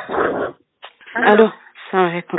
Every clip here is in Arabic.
الو السلام عليكم.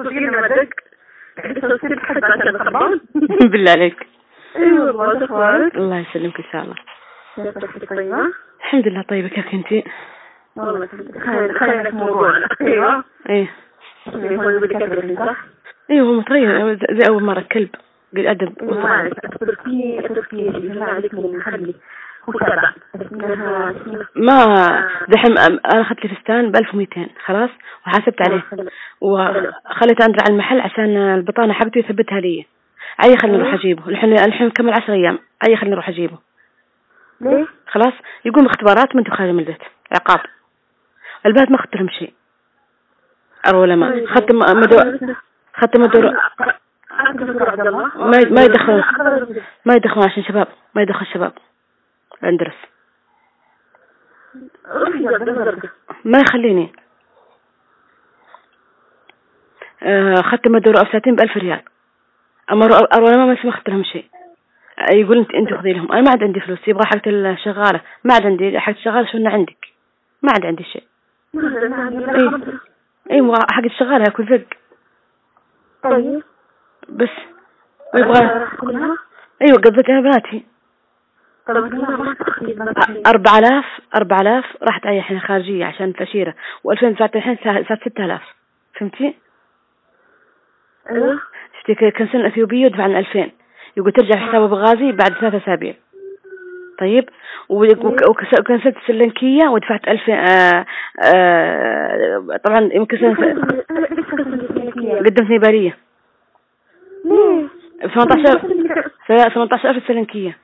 بالله عليك. ايوه والله اخبارك؟ الله يسلمك ان شاء الله. طيبة؟ الحمد لله طيبة. كيف كنتي؟ والله خير موضوعنا. ايوه ايه هو اللي بدك تكلمني صح؟ ايوه هو متريض زي اول مرة كلب قل ادب. تركي بالله عليك من خلي هو تبع ما دحين انا اخذت لي فستان ب1200 خلاص وحاسبت عليه وخليته عند على المحل عشان البطانة حقته يثبتها لي. اي خليني اروح اجيبه الحين كمل 10 ايام. اي خليني اروح اجيبه. ليه؟ خلاص يقوم اختبارات وانت خارج من البيت عقاب. البنات ما اخذت لهم شيء. ولا ما اخذت مدور ما يدخلون عشان شباب ما يدخل شباب اندرس ما يخليني. اخذت مدور أفساتين ب1000 ريال. اما ولا ما اخذت لهم شيء. يقول انت خذي لهم. انا ما عاد عندي فلوس. يبغى حقت الشغاله ما عاد عندي حقت الشغاله. شو عندك؟ ما عاد عندي شيء. ايوه حق الشغاله ياكل زق. طيب بس ويبغى ايوه قضيت انا بناتي 4000 راحت علي الحين خارجيه عشان التاشيره و2000 دفعت الحين صارت 6000. فهمتي؟ ايوه شتي كنسل اثيوبيه ودفعنا 2000. يقول ترجع حسابه بغازي بعد 3 أسابيع. طيب وكنسلت السلنكيه ودفعت 2000. طبعا يمكن قدمت نيباريه 18,000 السلنكيه.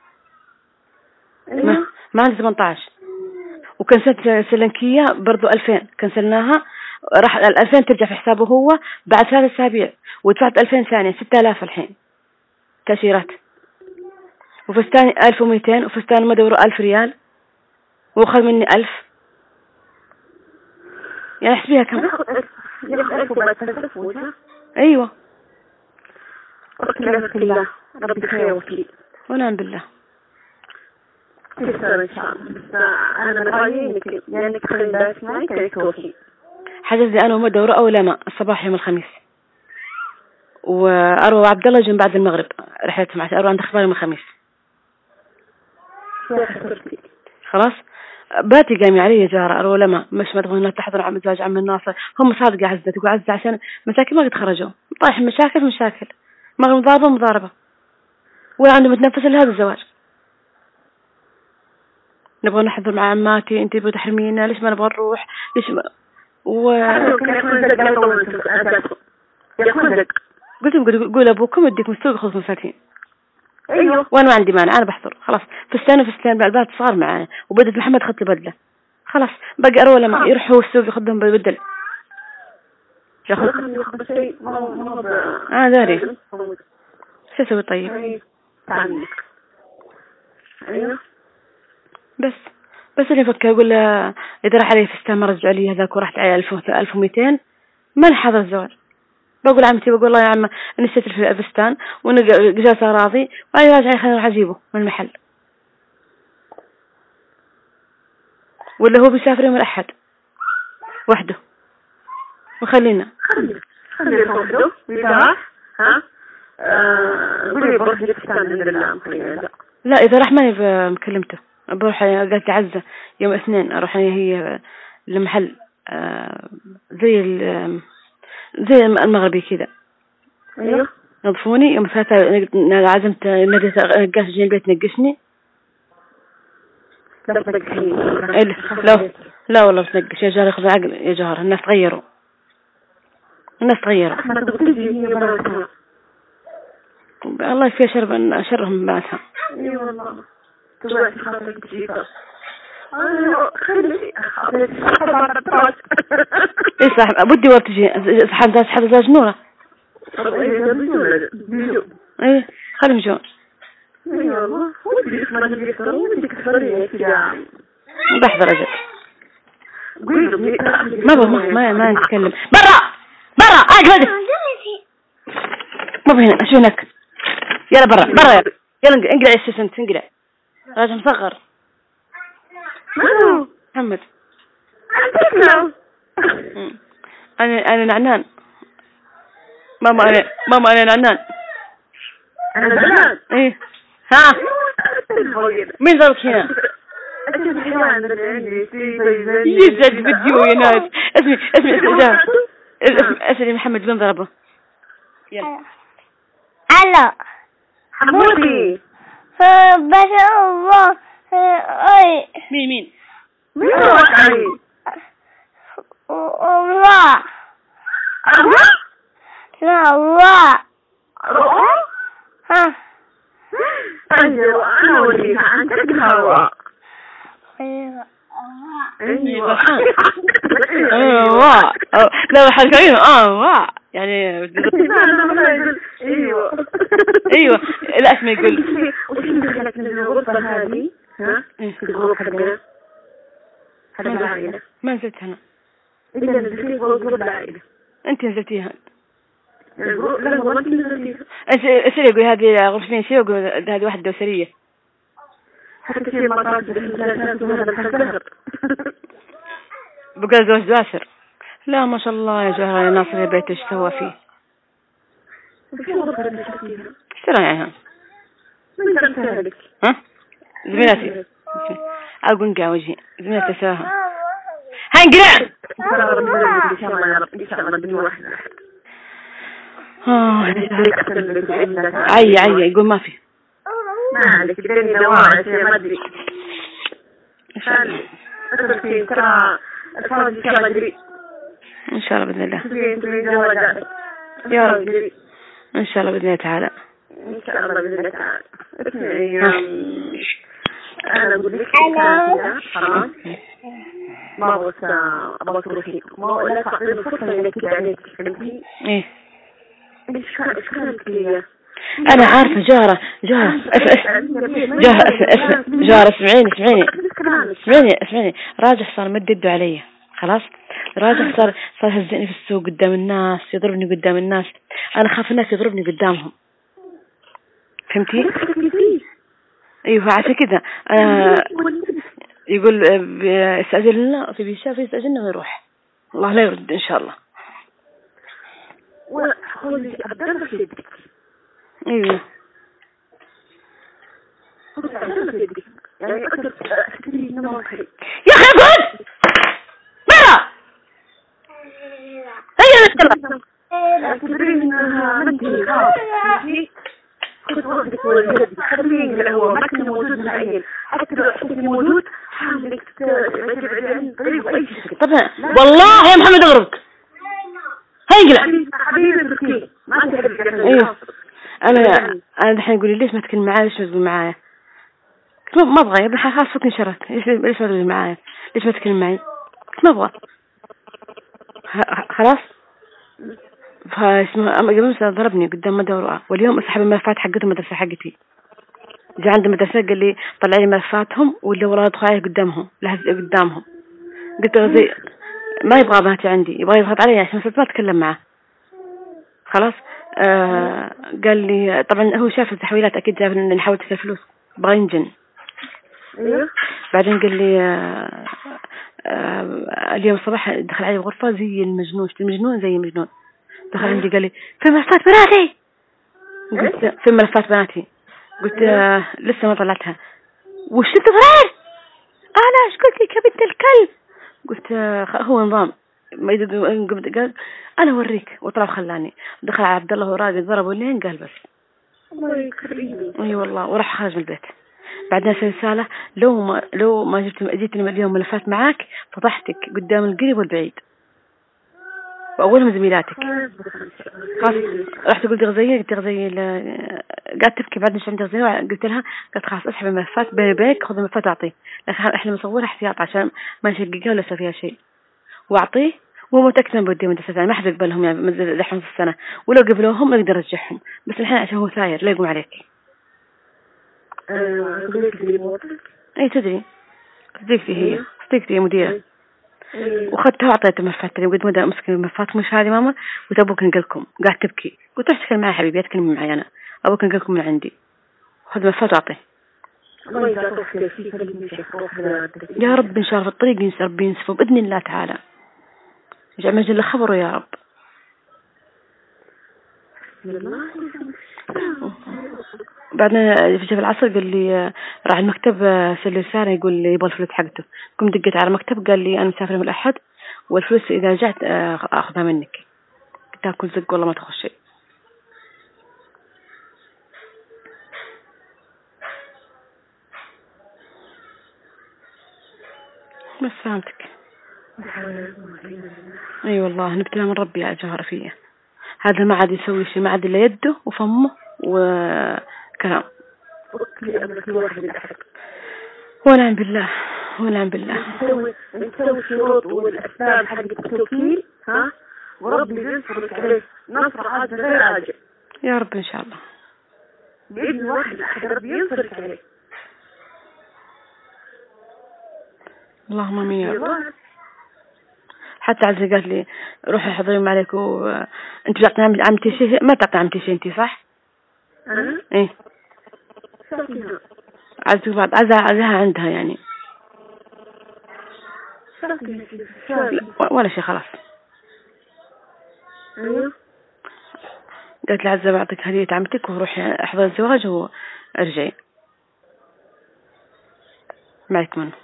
ما عندي 18. وكنسلت السلنكيه برضو 2000 كنسلناها. راح 2000 ترجع في حسابه هو بعد 3 أسابيع ودفعت 2000 ثانيه 6000 الحين تأشيرات. وفستاني 1200 وفستان ما دوره 1000 ريال وأخذ مني 1000. يعني احسبيها كم؟ ايوه بالله ربي خير وكيل ونعم بالله. تسلم ان شاء الله. بس انا رايي انك تخلي بالك معي كيف توفي. حجزي انا وما دوره او لما الصباح يوم الخميس. واروى عبد الله جنب بعد المغرب رحلتهم عشان اروى عند اخبار يوم الخميس. خلاص باتي قامي علي يا جارة أروى لما مش ما تبغون تحضر عم زواج عم الناصر. هم صادقة عزة تقول عزة عشان مساكين ما قد خرجوا طايح مشاكل ما مضاربة ولا عنده متنفس لهذا الزواج. نبغى نحضر مع عماتي. انتي تبغى تحرمينا ليش ما نبغى نروح ليش ما قول ابوكم يديك مستوى خذ مساكين. ايوه وانا ما عندي مانع انا بحضر خلاص. فستان بعد صغار معانا وبدت محمد خط بدله خلاص. بقى اروى لما يروحوا السوق ياخذهم بدل ياخذ شيء داري شو اسوي طيب. ايوه بس اللي فكر اقول اذا راح علي فستان ما رجع لي هذاك ورحت على 1200 ما نحضر الزواج. بقول عمتي بقول الله يا عم نسيت الفستان ونجلس راضي وأي راجع خلينا نروح أجيبه من المحل. ولا هو بيسافر يوم الأحد وحده وخلينا وحده ويراح. ها قولي بروح الفستان لا إذا راح ماني مكلمته بروح. قالت عزة يوم 2 أروح أنا هي المحل زي المغربي كذا. ايوه نظفوني يوم 3 عزمت نقاش جين البيت نقشني. لا والله تنقش يا جار ياخذ عقل يا جار. الناس تغيروا الله يكفي شرهم باسها. اي والله ايش صاحب بدي وقت تجي صاحب زوج نوره. ايه خلهم يجون. اي والله بحضر اجل ما نتكلم برا اقعد ما هنا شو هناك. يلا برا يلا انقلع السيسنت انقلع راجل مصغر محمد. أنا نعنان. ماما أنا نعنان. أنا بنات. إيه ها مين ضربك هنا؟ يزعج فيديو يا ناس. اسمي محمد بن ضربه. يلا الو حمودي بس الله اي مين علي الله لا الله ها ايوه انا وليها عن تقهوى ايوه ايوه لا حركين يعني ايوه لا اسمه يقول وش دخلت من الغرفة هذه ها في الغرفة حقنا هذا العائلة ما نزلت هنا. انت نزلتي غرفة العائلة انت نزلتيها. لا والله انت نزلتيها. ايش يقول هذه غرفتين شيء يقول هذه واحدة دوسرية حتى في مرات هذا بقى زوج دواسر. لا ما شاء الله يا جهرة يا ناصر يا بيت ايش سوى فيه؟ ايش رايها؟ ها؟ زميلتي اقول نقع وجهي زميلتي سواها. هاي انقلع. ان شاء الله يا رب ان شاء الله بني واحد. عي يقول ما في. ما عليك دني دواعي ما ادري. ان شاء الله ترى الفرج ان شاء الله قريب. ان شاء الله باذن الله. يا رب ان شاء الله باذن الله تعالى. ان شاء الله باذن الله تعالى. انا اقول لك خلاص ما ابغى تروحي ما لا تعطيني فرصه انك كده عليك فهمتي؟ ايه ايش كانت لي؟ انا عارفه جاره اسمعيني راجح صار مد يده علي خلاص. راجح صار يهزئني في السوق قدام الناس يضربني قدام الناس. انا خاف الناس يضربني قدامهم فهمتي؟ ايوه عشان كذا يقول يستأجل لنا في بيشاف يستأجلنا ويروح. الله لا يرد ان شاء الله. ايوه يا اخي اقعد برا. هيا نتكلم. تدرين انها عندي خاص خذ وقتك والجد خليني هو ما كان موجود العين حتى لو حسيت موجود حاول انك تبعد عن طريق اي شيء. طبعا والله يا محمد اغربك. هيا حبيبي مسكين ما تقدر. ايوه انا الحين يقول لي ليش ما تكلم معايا ليش ما تقول معايا؟ ما ابغى يا ابن خلاص فكني شرك. ليش ما تقول معايا ليش ما تكلم معي؟ ما ابغى خلاص. فاسمه قبل ضربني قدام مدورة واليوم اسحب الملفات حقتهم المدرسة حقتي. جاء عند المدرسة قال لي طلع لي ملفاتهم ولا ولا ادخل عليه قدامهم. قلت له زي ما يبغى بناتي عندي يبغى يضغط علي عشان ما اتكلم معه خلاص. قال لي طبعا هو شاف التحويلات اكيد جاب ان نحاول تدفع فلوس بغى ينجن. بعدين قال لي اليوم الصباح دخل علي بغرفة زي المجنون زي المجنون. دخل عندي قال لي في ملفات بناتي. قلت في ملفات بناتي. قلت لسه ما طلعتها. وش انت فرير؟ انا ايش قلت لك يا بنت الكلب؟ قلت هو نظام قال انا اوريك وطلع خلاني. دخل عبد الله وراقد ضربوا لين قال بس الله يخليني. اي والله وراح خرج من البيت. بعدين رسالة لو ما جيتني اليوم ملفات معاك فضحتك قدام القريب والبعيد وأولهم زميلاتك. خلاص رحت قلت غزية قالت تبكي بعد مش عندي غزية. قلت لها قالت خلاص اسحب الملفات بيني وبينك خذ الملفات أعطيه لكن احنا مصورها احتياط عشان ما نشققها ولا يصير فيها شيء وأعطيه. وهو متأكد من بودي مدرسة ثانية ما حد يقبلهم يعني دحين في السنة ولو قبلوهم ما يقدر يرجعهم بس الحين عشان هو ثاير لا يقوم عليك. اي تدري صديقتي هي مديرة وخدتها وعطيتها ملفات قلت مدى امسك الملفات مش هذه ماما قلت ابوك نقلكم قاعد تبكي قلت روح تكلم معي حبيبي اتكلم معي انا ابوك نقلكم من عندي خذ ملفات واعطيه. يا رب ان شاء الله في الطريق ربي ينسفه باذن الله تعالى. يجعل مجل خبره يا رب. بعدين في العصر قال لي راح المكتب سلي رسالة يقول لي يبغى الفلوس حقته. قمت دقيت على المكتب قال لي أنا مسافر من الأحد والفلوس إذا رجعت أخذها منك. قلت أكل زق والله ما تاخذ شيء. بس فهمتك. اي والله نبتلى من ربي يا جوهرة فيه. هذا ما عاد يسوي شيء، ما عاد الا يده وفمه وكلام. ونعم بالله ونعم بالله. نسوي شروط والاسباب حق التوكيل ها، وربي ينصرك عليه نصر عاجل غير عاجل يا رب ان شاء الله باذن واحد احد ربي ينصرك عليه. اللهم امين يا رب. حتى عزة قالت لي روحي حضري معك انت بتعطي عمتي شيء، ما تعطي عمتي شيء انت صح؟ انا؟ ايه عزها عندها يعني ولا شيء خلاص. ايوه قالت لي عزة بعطيك هدية عمتك وروحي احضري الزواج وارجعي معك منه.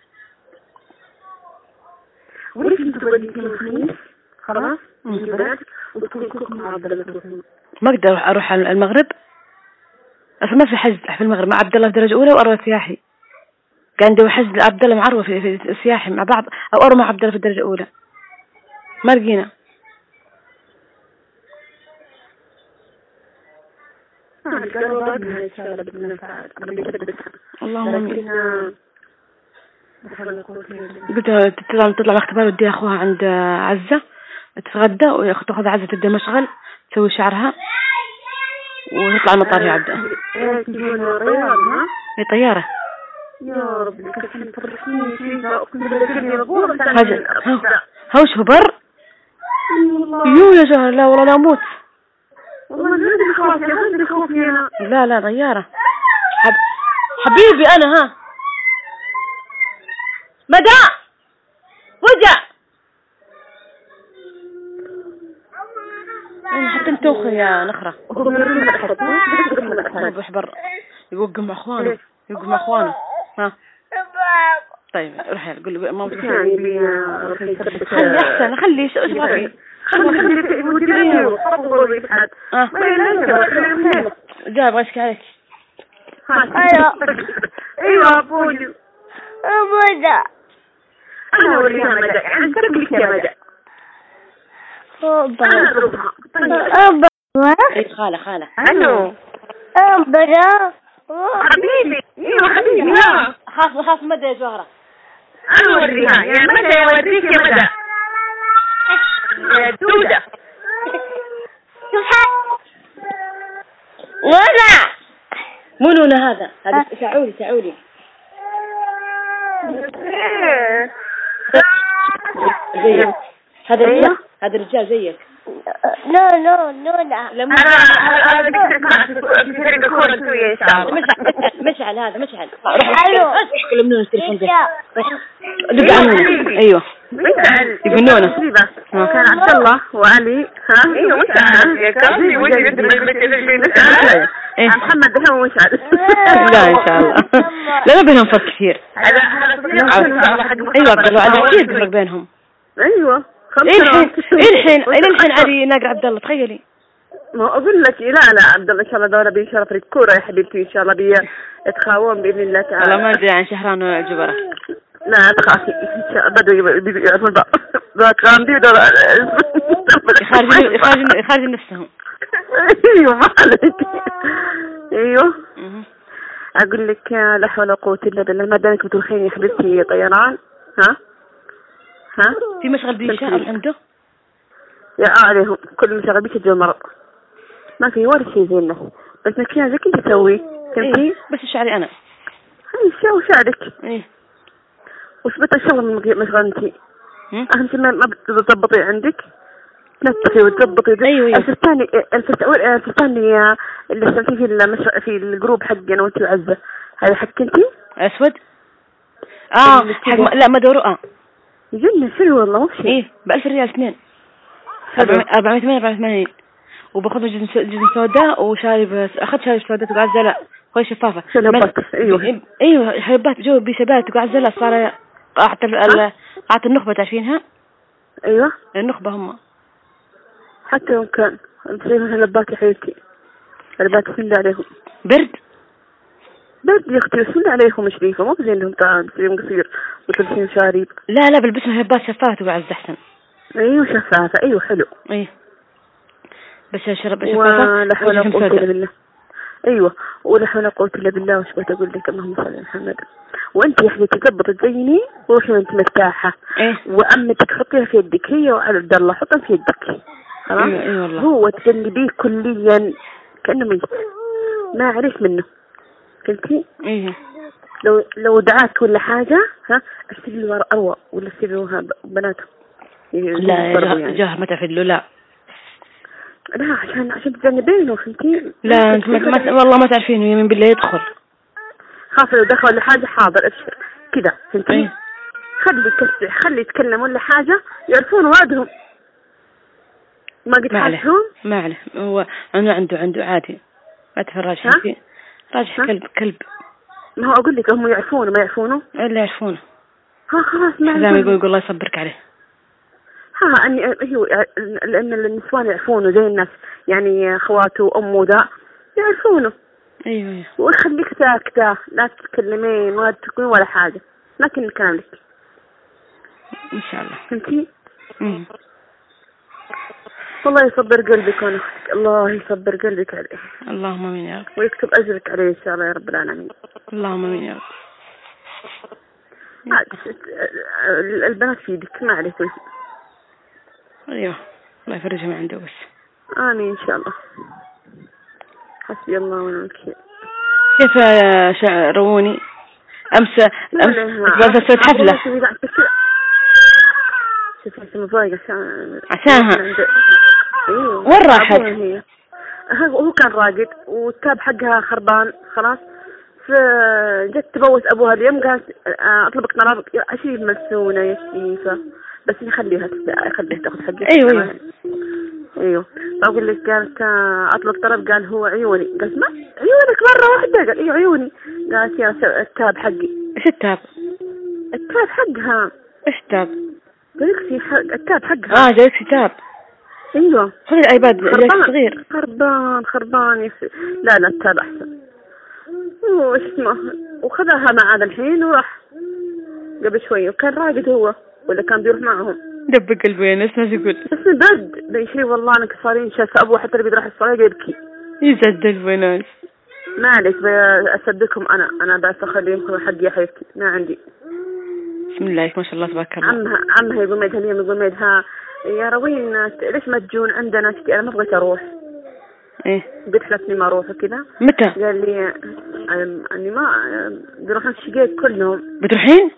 وليش انت توديتي الخميس خلاص البنات وتكون كلكم مع عبد الله؟ ما اقدر اروح على المغرب اصلا، ما في حجز في المغرب مع عبد الله في درجه اولى واروى سياحي. كان عندي حجز عبد الله معروف في سياحي مع بعض، او اروى مع عبد الله في الدرجه الاولى ما لقينا. اللهم امين. قلت تطلع الاختبار ودي اخوها عند عزة تتغدى وتاخذ عزة تبدا مشغل تسوي شعرها وتطلع المطار يا عبده. هي طيارة يا رب هوش بر يو يا جهر. لا والله لا اموت والله عندي خوف يا عندي خوف هنا. لا طيارة حبيبي انا ها مدى وجع حتى انتوخي يا نخرة. روح برا يوقف مع اخوانه ها. طيب روح يلا قول له ماما خلي احسن خلي ايش بغي جاي ابغى اشكي عليك. ايوه ابوي أبدا انا اوريها مدى يعني تبلك يا مدى. انا اضربها. أبدا ايه خالة الو أبدا حبيبي. ايوه حبيبي ها خاف مدى يا جوهرة. انا اوريها يا مدى اوريك يا مدى يا دودة. نونا منونا هذا ساعولي زيك هذا الرجال زيك. نونا لما مشعل هذا مشعل الو كل منون التليفون ده دق عنونا. ايوه يقول نونا كان عبد الله وعلي ها. ايوه مشعل يا كافي وجه محمد دحوم مشعل. لا ان شاء الله لا بينهم فرق كثير. ايوه قالوا على كثير فرق بينهم. ايوه الحين علي ناقر عبد الله تخيلي. ما اقول لك لا عبد الله ان شاء الله دوره بيشرف الكوره يا حبيبتي ان شاء الله يتخاوون باذن الله تعالى. والله ما ادري عن شهران وجبره. لا تخافي ان شاء الله بدو يعرفون بعض غامدي يخرج نفسهم. ايوه ما عليك. ايوه اقول لك لا حول ولا قوه الا بالله. ما دامك بتوخيني يا حبيبتي طيران ها في مشغل بيشاء عنده يا عليهم كل مشغل بيشجع المرض ما في ولا شيء زي الناس. بس مكياجك زي كنت تسوي إيه؟ بس شعري انا هاي شعرك ايه وش بتشغل مشغل انتي اهم شيء ما بتضبطي عندك تنفخي وتضبطي. ايوه الفستان اللي استمتي في الجروب حقنا وانتي وعزة هذا حق انتي اسود لا ما دوره جنة حلو والله مو بشيء. ايه ب1000 ريال 2 488 وباخذ جزم سوداء وشارب أخذت شارب سوداء تقعد زلاء خوي شفافة. شلبات ايوه ايوه حبات جو بشبات تقعد زلاء صار قاعت النخبة تعرفينها؟ ايوه النخبة هم حتى يوم كان تصير شلبات يا حبيبتي شلبات سند عليهم برد يا اختي سند عليهم شريفة مو زين لهم يوم قصير وتلبسين شارب. لا بلبسهم هبات شفافة تقعد أحسن. ايوه شفافة ايوه حلو. ايه بس شرب ولا حول ولا قوة إلا بالله. ايوه ولا حول ولا قوة إلا بالله. وش بتقول لك اللهم صل على محمد. وانت يا حبيبتي تضبط تزيني وروحي وانت مرتاحة. ايه وامتك حطيها في يدك هي وعبد الله حطها في يدك خلاص. ايه والله هو تجنبيه كليا كأنه ميت ما عرف منه فهمتي. ايه لو دعاك ولا حاجة ها اشتري له اروى ولا اشتري له بناته. لا جاه ما تعرفين له لا عشان تجنبينه فهمتي. لا انت والله ما تعرفينه يمين بالله يدخل. خاف لو دخل ولا حاجة حاضر ابشر كذا فهمتي. ايه خلي يتكلم ولا حاجة يعرفون وادهم ما قد حاسهم. ما عليه هو عنده عادي ما تفرج فيه راجح كلب. ما هو اقول لك هم يعرفونه ما يعرفونه الا يعرفونه. خلاص ما زي ما يقول الله يصبرك عليه. اني هو لان النسوان يعرفونه زي الناس يعني اخواته وامه ذا يعرفونه. ايوه وخليك ساكتة لا تتكلمين ولا تقولين ولا حاجة لكن الكلام لك ان شاء الله فهمتي. والله يصبر قلبك ونختك الله يصبر قلبك عليه. اللهم امين يا رب. ويكتب اجرك عليه ان شاء الله يا رب العالمين. اللهم امين يا رب. البنات في يدك ما عليك. ايوه الله يفرجها من عنده بس. امين ان شاء الله. حسبي الله ونعم الوكيل. كيف روني امس سويت حفلة شوفي مضايقة عشانها. ايوه وين راحت؟ هو كان راقد والتاب حقها خربان خلاص فجت تبوس ابوها اليوم قالت اطلبك طلب اشيل مسونة يا شريفة بس خليها تاخذ حقي. ايوه اقول لك قالت اطلب طلب قال هو عيوني قالت ما عيونك مرة واحدة قال ايوه عيوني قالت يا التاب حقي. ايش التاب حقها؟ ايش تاب؟ جالكسي التاب حقها. جالكسي تاب. ايوه خذي الايباد جالكسي صغير خربان لا التاب احسن. وش اسمه وخذها مع هذا الحين وراح قبل شوي وكان راقد هو ولا كان بيروح معهم. دب قلبي انا اسمع يقول بس برد بيشري والله انا كسارين شاف ابوه حتى اللي بيروح الصلاه يبكي يزد البنات. ما عليك اصدقكم انا بس اخليهم حقي يا حبيبتي ما عندي. بسم الله ما شاء الله تبارك الله. عمها يقول ميدها اليوم يقول ميدها يا روين ليش ما تجون عندنا انا ما بغيت اروح. ايه قلت حلفني ما اروح وكذا. متى؟ قال لي اني ما بيروحون الشقيق كلهم. بتروحين؟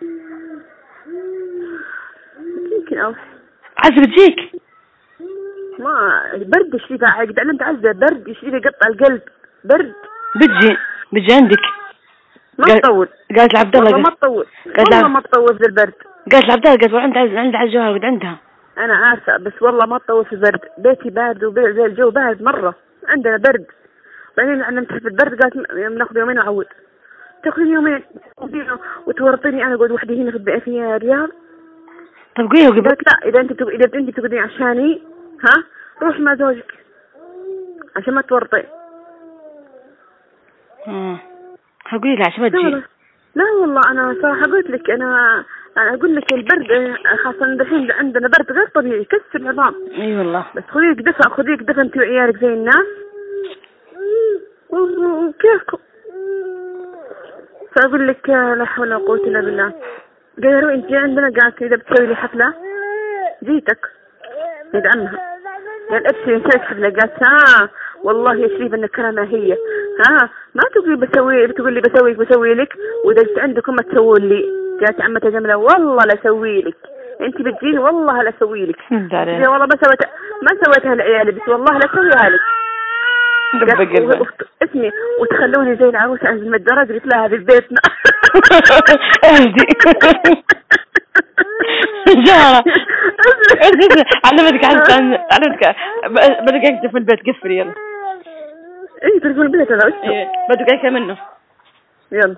يمكن اروح. عزة بتجيك؟ ما برد يشري قاعد انت عزة برد يشري يقطع القلب برد. بتجي عندك ما تطول. قالت لعبد الله والله ما تطول والله ما تطول في البرد. قالت لعبد الله قالت عند الجوهر قد عندها. انا عارفه بس والله ما تطول في البرد بيتي بارد وزي الجو بارد مره عندنا برد. بعدين انا نمسح في البرد قالت ناخذ يومين وعود. تاخذين يومين وتورطيني انا اقعد وحدي هنا في الرياض. طب قولي لا اذا انت تقعدين عشاني ها روح مع زوجك عشان ما تورطي. هقولي لها عشان ما تجي. لا والله انا صراحه قلت لك انا اقول لك البرد خاصه الحين عندنا برد غير طبيعي يكسر العظام. اي والله. بس خذيك دفى انت وعيالك زي الناس وكيفكم. فاقول لك لا حول ولا قوه الا بالله. قالوا انت عندنا قالت اذا بتسوي لي حفله جيتك يدعمها. قال ابشري نسوي حفله. قالت والله يا شريف ان كلامها هي ما تقول لي بسوي لك واذا جيت عندكم ما تسوون لي. قالت عمتها جميله والله لا اسوي لك انت بتجيني والله لا اسوي لك. والله ما سويتها لعيالي بس والله لا اسويها لك. اسمي وتخلوني زي العروسه انزل من الدرج قلت لها هذه بيتنا. جارة علمتك بدك اكتب في البيت قفري يلا. ايه تلفون البيت هذا وش؟ بدك اكتب منه يلا.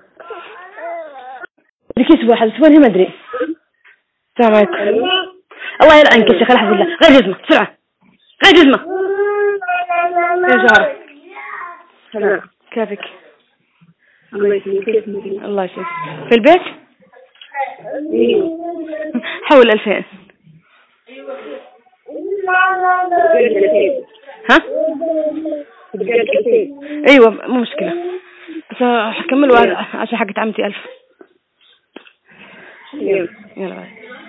لك اسبوع اسبوعين ما ادري. السلام عليكم. الله يلعنك يا شيخ الحمد لله. غير جزمة بسرعة غير جزمة يا جارة. هلا كيفك؟ الله يسلمك. كيف الله يسلمك. في البيت؟ حول 2000. ها؟ ايوه مو مشكلة بس حكمل عشان حقت عمتي 1000. يلا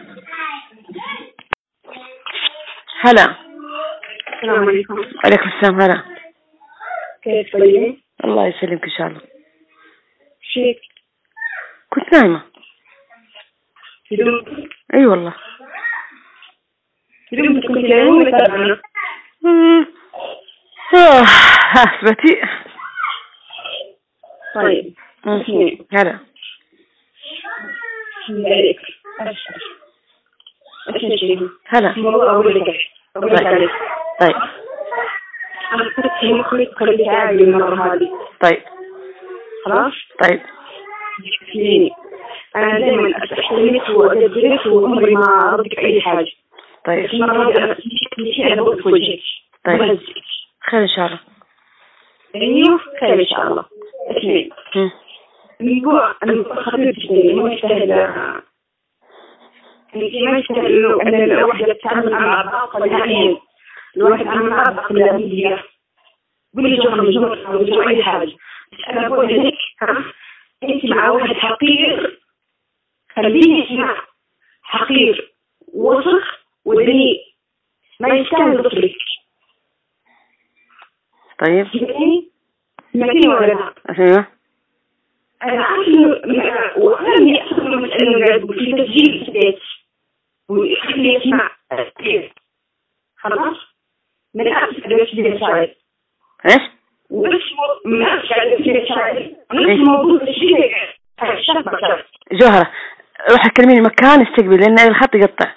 هلا. السلام عليكم. عليكم السلام. هلا كيف طيب؟ الله يسلمك ان شاء الله. شيك كنت نايمة. اي والله. كنت نايمة ولا تعبانة؟ اثبتي. طيب هلا عليك. هلا. طيب أنا كنت في مخي خليت عادي المرة هذه. طيب خلاص. طيب أنا دائما أحترمك وأقدرك وعمري ما أردك أي حاجة. طيب المرة هذه أنا بقول في وجهك. طيب خير إن شاء الله. أيوه خير إن شاء الله. اسمعي. الموضوع خطير جدا. ما يستاهل ما يستاهل أن الواحد يتعامل مع بعض نهائيا. الواحد يتعامل مع بعض بالأمنية. قولي جوهر مجموعة أي حاجة. أنا أقول لك أنت مع واحد حقير. خليه يسمع. حقير وسخ ودنيء ما يستاهل ضفرك. طيب سمعتني ولا لا؟ ايوه انا عارف وأنا يحصل انه قاعد في تسجيل البيت ويخلي يسمع خلاص من أمس قاعد يسجل شاعر. ايش؟ من أمس قاعد يسجل شاعر. نفس موضوع التسجيل جوهرة روح كلميني مكان استقبل لأن الخط يقطع.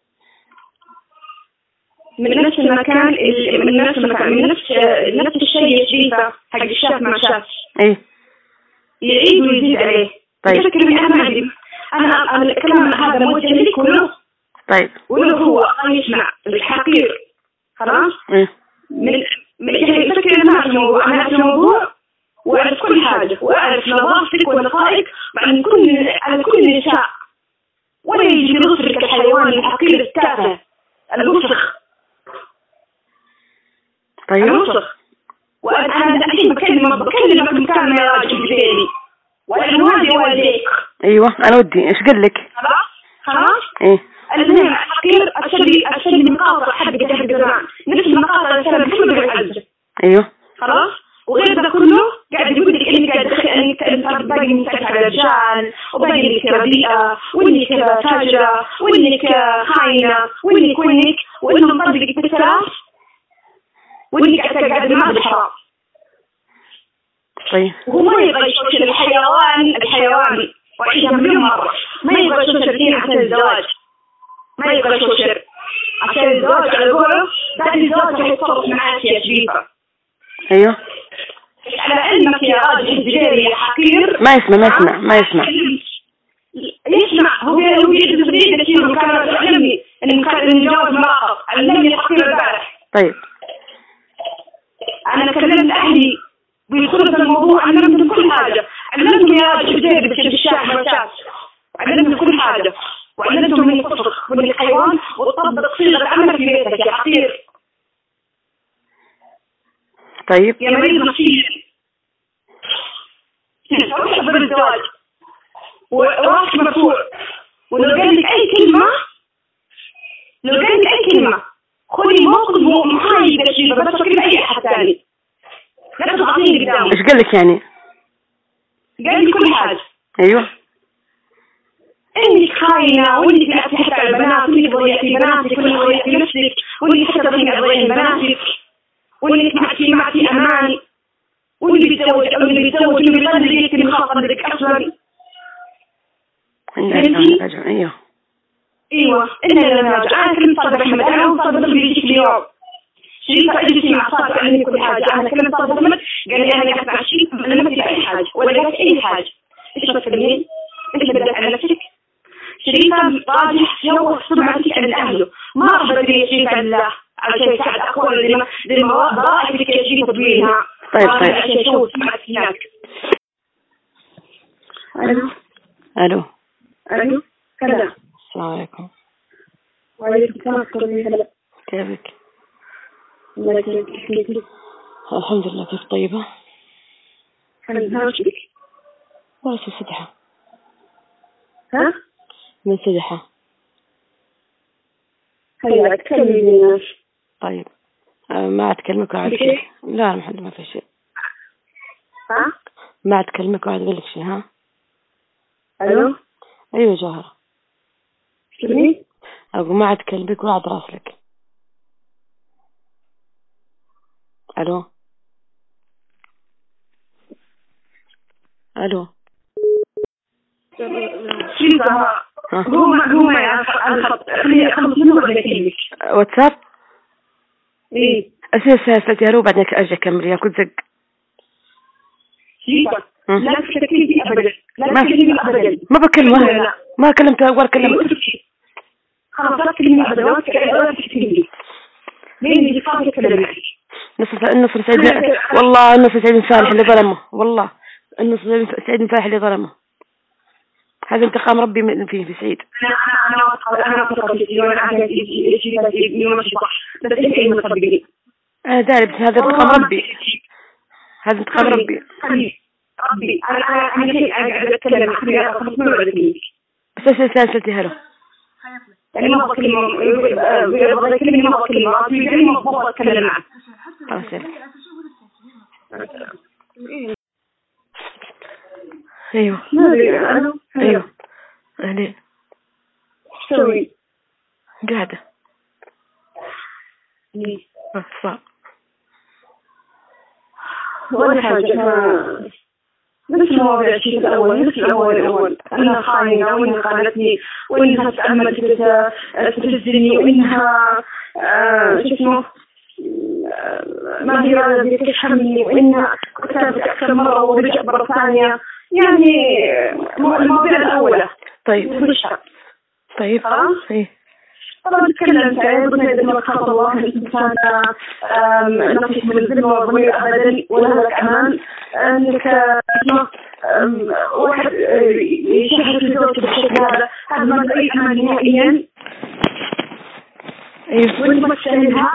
من نفس المكان من نفس الشيء يا شريفة حق الشاف مع شاف. ايه يعيد ويزيد عليه. طيب فكر من أنا الكلام هذا موجه لك وله. طيب وله هو يسمع الحقير خلاص. من يعني فكر معي الموضوع. أنا أعرف الموضوع وأعرف كل حاجة وأعرف نظافتك ونقائك على كل نساء ولا يجي بغفرك الحيوان الحقير التافه الوسخ. طيب الوسخ. وأنا الحين بكلمك مكان يا راجل بيني وأنا والدي والديك. أيوة أنا ودي إيش قال لك؟ خلاص إيه المهم الحقير أسلي مقاطع حق زمان نفس المقاطع اللي كله بالعزة. أيوة خلاص. وغير ذا كله قاعد يقول لك انك قاعد باقي مسكت على الرجال وباقي لك رديئة وانك فاجرة وانك خاينة وانك وانه مطلقك بالثلاث وانك قاعد معه بالحرام. طيب وهو ما يبغى يشوف الحيوان وعيشها مليون مرة. ما يبغى يشوف الحين عشان الزواج. ما يبغى يشوف عشان الزواج على قوله بعد الزواج راح يتصرف معاك يا شريفة. أيوة على علمك يا راجل الجزيري حقير. ما يسمع يسمع. هو يجب تبديد الشيء المكان علمني المكان الجواز مراقب علمني حقير البارح. طيب أنا كلمت أهلي ويدخلوا في الموضوع علمتهم كل حاجة. علمتهم يا راجل الجزيري بالشاح والشاش علمتهم كل حاجة وعلمتهم من الفسق ومن الحيوان وتطبق صيغة عمل في بيتك يا حقير. طيب يا مريض نفسيا تحضر الزواج وراسك مرفوع ولو قال لك أي كلمة خذي موقف محايد للشيء بس فكر أي أحد ثاني لا تضغطيني قدامه. إيش قال لك يعني؟ قال لي كل حاجة. أيوة إنك خاينة وإنك لا تحكي على البنات وإنك ضيعتي بناتك وإنك ضيعتي نفسك وإنك حتى ضيعتي بناتك وإنك معتي أمان واللي بيتزوج أو اللي بيتزوج اللي بيطلق من خاطر بدك أصلا. أيوة ايوه الا لما راجع انا كلمت صادق احمد انا وصادق بيجيك اليوم شريكة اجلسي مع صادق علمني كل حاجه انا كلمت صادق احمد قال لي انا قاعد مع شريك ما لمت لي اي حاجه ولا قالت اي حاجه ايش بتكلمين؟ ايش بدك على نفسك؟ شريكة راجح يوم سمعتك عند اهله ما راح بدي شريكة لله عشان يساعد اخوانه اللي ضائع لك يا شريكة تبينها طيب عشان شو سمعت هناك. الو كذا السلام عليكم. وعليكم السلام ورحمة الله. كيفك؟ الله يسلمك. الحمد لله. كيف طيبة؟ بك ولا شي سدحة. ها؟ من سدحة. هيا تكلمي. طيب ما أتكلمك وعد شيء. لا محمد ما في شيء. ها؟ ما أتكلمك وعد أقول لك شيء. ها؟ ألو؟ أيوة جوهرة. شنو؟ أقول ما أتكلمك وعد راسلك. ألو هو على الخط خليني أخلص منه ولا أكلمك. واتساب؟ إيه أساسا يا رو بعدين أرجع أكمل يا كنت زق. لا تكلمني أبدا. لا تكلمني أبدا. ما بكلمه. ما كلمته ولا كلمت. خلاص لا تكلمني أبدا ولا تكلمني. مين اللي صار يتكلم معك؟ النصر سعيد والله النصر سعيد بن صالح اللي ظلمه والله النصر سعيد بن صالح اللي ظلمه. هذا انتقام ربي من فيه في سعيد. أنا داري بس هذا انتقام ربي. هذا انتقام ربي. ربي أنا أتكلم بس إيش سالتي هلا؟ يعني ما بكلم يبغى يكلمني ما بكلم يقولي ما بابا أتكلم معه. خلاص أيوه أيوه أهلين. سوي قاعدة صعب ولا حاجة نفس المواضيع الشيء الأول نفس الأول أنها خاينة وإنها خانتني وإنها تأملت تستفزني وإنها شو اسمه ما هي راضية تفهمني وإنها كتبت أكثر مرة ورجع مرة ثانية يعني المواضيع الأولى. طيب خلاص؟ طبعا تكلمت قلنا إذا ما خاف الله الإنسان نفسك من الظلم والضمير أبدا ولا لك أمان أنك واحد يشهر في زوجته بالشكل هذا ما له أي أمان نهائيا. وانت ما تشاهدها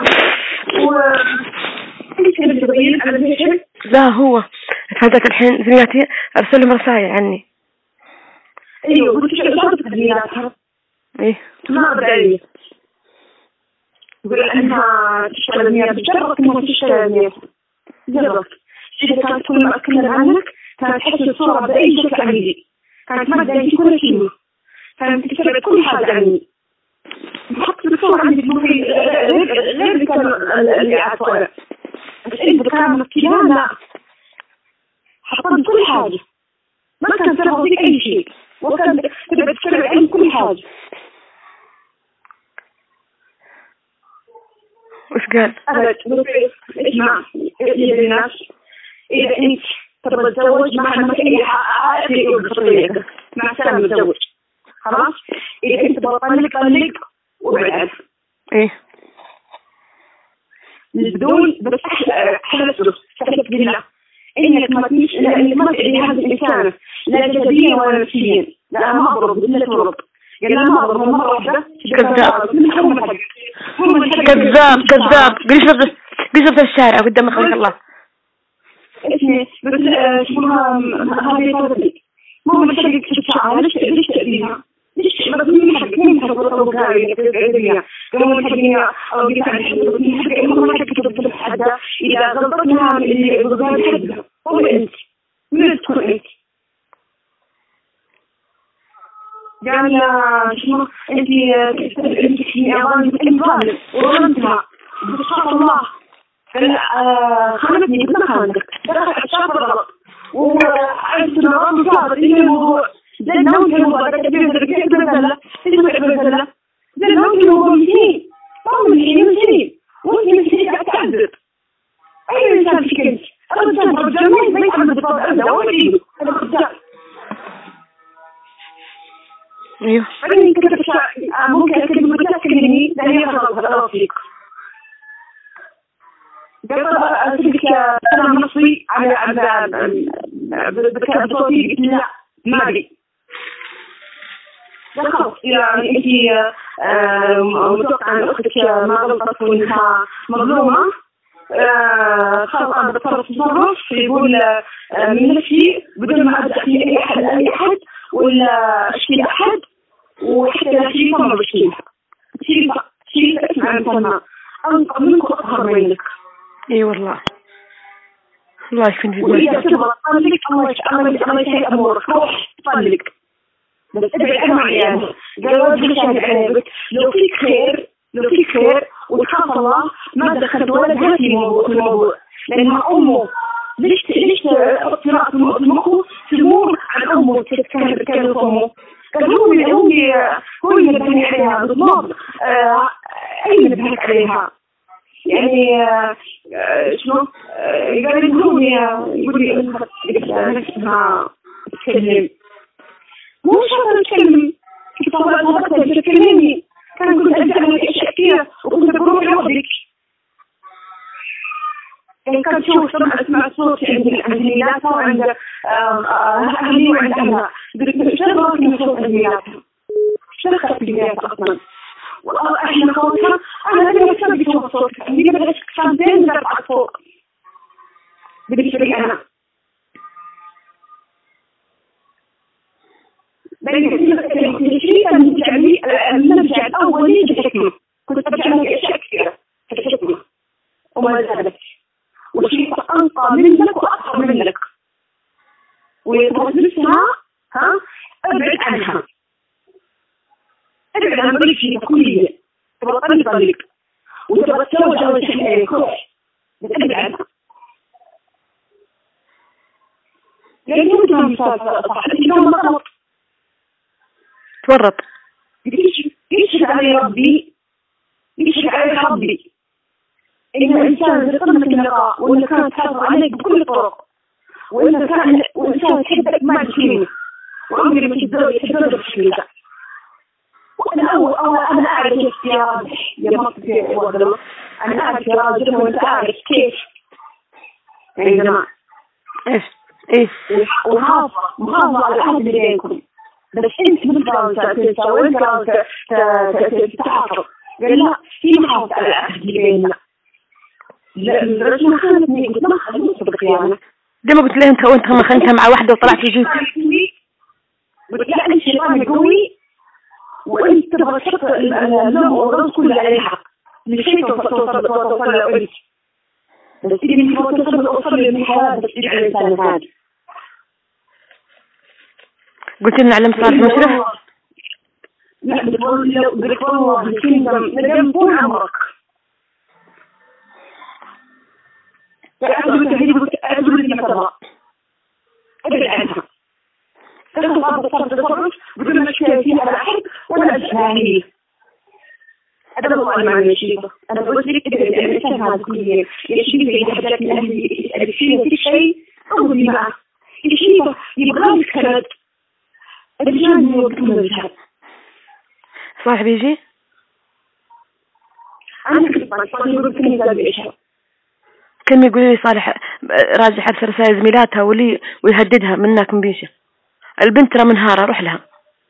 وانت تبين على الشيء. لا هو هذاك الحين سمعتي أرسل لهم رسائل عني. أيوه قلت شو تقدميناتها؟ ما بدأي يقول أنها تشتغل المياه بجربت أنها تشتغل المياه جربت إذا كانت كل ما أتكلم عنك كانت تحس الصورة بأي شكل عندي كانت ما بدأي كل شيء كانت تكتب كل حاجة عني حط الصورة عندي في غير اللي كان اللي عطوها بس إنت كان مكتبها لا حطت كل حاجة ما كان ترغب فيك أي شيء وكان تبقى تكتب عن كل حاجة. وش قال؟ اسمع يا الناس إذا أنت تبغى تتزوج ما عندك أي حق بطريقك مع سلام متزوج خلاص. إذا أنت تبغى طلق وابعد بدون بس حلف بالله إنك ما تمشي لأنك ما تأذي هذا الإنسان لا جسديا ولا نفسيا. لا ما أضرب إلا تضرب قال لا ما أضرب مرة واحدة. كذاب بيشرب الشارع قدام خلق الله. اسمي بس اسمها هذه طريقتي ما هو مشاكل شعار ليش تأذيها ليش ما بدي مين حضرتك قاعد في قالوا حقني أو بيتعب ما حكيت حدا إذا غلطتنا اللي غلطان حدا هو أنت من تكون أنت قال شو أنت ظالم وظلمتها بخاف الله خانتني ما خانتك شاف الغلط وعرفت الغلط صار إنه الموضوع زي ما هو بدك تبي لأن ممكن هو مسكين وانت مسكين قاعد تعذب. أي إنسان في كنت الرجال ما يتعذب بالطبع أبدا ولا يجيبه هذا الرجال. أيوه. أنا كنت ممكن أكلمني لأن يفضل هذا فيك. قال أسألك كلام نصي على بذكاء بصوتي قلت لا ما أدري. لا خلاص يعني أنت متوقع أن أختك ما غلطت وأنها مظلومة. خلاص أنا بتصرف يقول من نفسي بدون ما أبدأ في أي أحد ولا أشكي أحد وحتى لا شريفة ما بشكيها. شريفة اسمع مسمى أنقى منك وأطهر منك. اي والله الله يكون في وإذا تبغى تطلق الله يسهل أمورك روح تطلق بس ابعد عن عيالك. قالوا لك لو فيك خير وتخاف الله ما دخلت ولدها في الموضوع لأن أمه ليش اقتراء في مخه تمور عن أمه كانت أمه. قال هو اللي بني عليها بالضبط. أين بنيك عليها يعني شنو قال يقول لي نفسها تتكلم مو شرط تتكلم كنت طبعا تتكلمني كنت أجعل أشياء كثيرة وكنت بروح لوحدك يعني كنت شوف أسمع الصوت عند ميلاتها وعند أهلي وعند أهلها قلت شرط من صوت ميلاتها شرط ميلاتها أصلا والله احنا خوتها انا لما كنت بشوف الصوت عندي بدأت سنتين نرفع فوق بالنسبة لي انا لأن الشيء المرجع الأول لي بشكله كنت برجع لك أشياء كثيرة بشكله وما زالت والشيء أنقى منك وأطهر منك وتغزلتها أبعد عنها أبعد عن طريق شيء كلية تبغى طريق وتبغى تزوج أول شيء كوح بتبعد عنها لأن هو كان صح الإسلام ما غلط تورط يشهد علي ربي إن الإنسان إذا طلبك اللقاء وإن كان تحافظ عليك بكل الطرق وإن كان الإنسان تحبك ما تشينه وعمري ما تتزوج بشكل ذا وأنا أنا أعرف يا راجل يا مصر أنا أعرف يا راجل وأنت أعرف كيف يعني يا جماعة إيه وحافظ على العهد اللي بينكم بس أنت مش راجل تنسى وأنت راجل تحافظ قال لا في محافظ على العهد اللي بيننا لا الرجل خانتني قلت ما خليني صدق يعني دي ما قلت له أنت ما خانتها مع واحدة وطلعت في جوز قلت لا أنت شيطان قوي وأنت تبغى تحط اللوم والرز كله عليها لشيء توصل لأولك بس إذا أنت توصل للمحاولة بس تجعل الإنسان هذا قلت لنا علم صالح مشرف لا قلت والله ندم طول عمرك أعجب لي ما تبغى أبعد عنها تدخل بعض التصرف بدون ما تشتري فيها على أحد ولا أجهانيه هذا هو المعنى الشيطة أنا بقول لك الإنسان هذا كله يشبه إذا حدث من أهل يسأل فيه في شيء أول معه الشيطة يبغى يتكلم الرجال هو يكون الرجال صالح بيجي أنا كنت يقول كل مثال بإشارة كان يقول لي صالح راجع حبس رسائل زميلاتها ويهددها منك مبيشة البنت ترى منهارة روح لها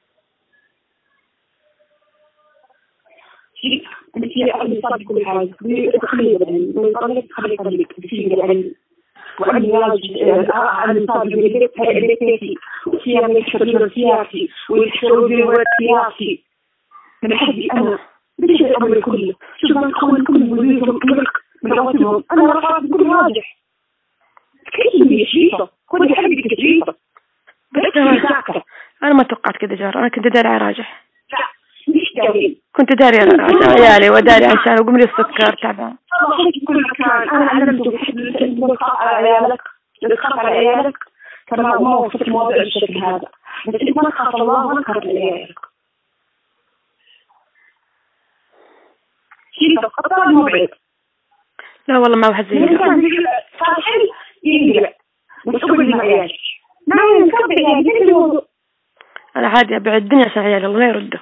أنت يا أبي صادق كل حاجة خليه من طريق خليه بسيطة يعني وعندي راجل عن صادق البيت بيتي وسيام يحشرون السياسي ويحشرون بالورد السياسي من حدي أنا بديش الأمر كله شوف ما تخون كل مديرهم من رواتبهم أنا رفعت كل راجح كيف هي شريطة كل حبيبك شريطة أنا ما توقعت كذا جار أنا كنت داري على راجح لا مش داري كنت داري على عيالي وداري عشان وقم لي السكر تعبان الله في كل مكان أنا علمته تخاف على عيالك تخاف على عيالك كما ما وصلت موضوع الشكل هذا بس إذا ما تخاف الله ما تخاف على عيالك شيء الطالب مو بعيد. لا والله ما واحد زي الإنسان صالحين ينقلع وتقول لي ما يعيش ما ينكب يعني الموضوع. أنا عادي أبيع الدنيا عشان عيالي الله لا يرده.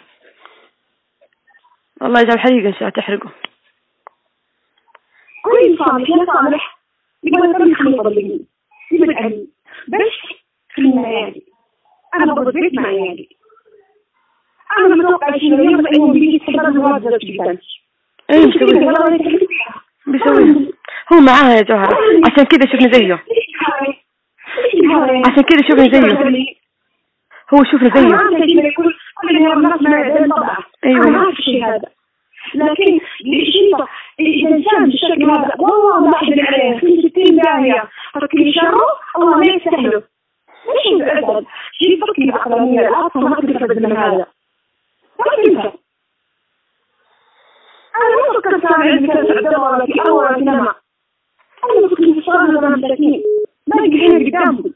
والله إذا الحريقة إن شاء الله تحرقه. كل صالح يا صالح يبغى يطلع خليه يطلقني يبغى علي بس خلينا عيالي. أنا بضبط بيت مع عيالي. أنا متوقع شيء اليوم إنه بيجي تحضر الزواج جدا. إيه بيسوي هو معاها يا جوهرة عشان كذا شوفني زيه. عشان كذا شوفني زيه. هو شوفني زيه. أيوة. ما أعرف الشيء هذا. لكن الشيطة الإنسان بالشكل هذا والله ما أحد عليه في 60 داهية فكري شره الله ما يستحله. مش الأسد شيء فكري بعقلانية العصر ما تفرد من هذا. ما تنفع. أنا ما فكرت أعمل مثل عبد الله ولا في أول ولا في نما. أنا فكرت في صغار نظام مساكين ما يقدرون قدامهم.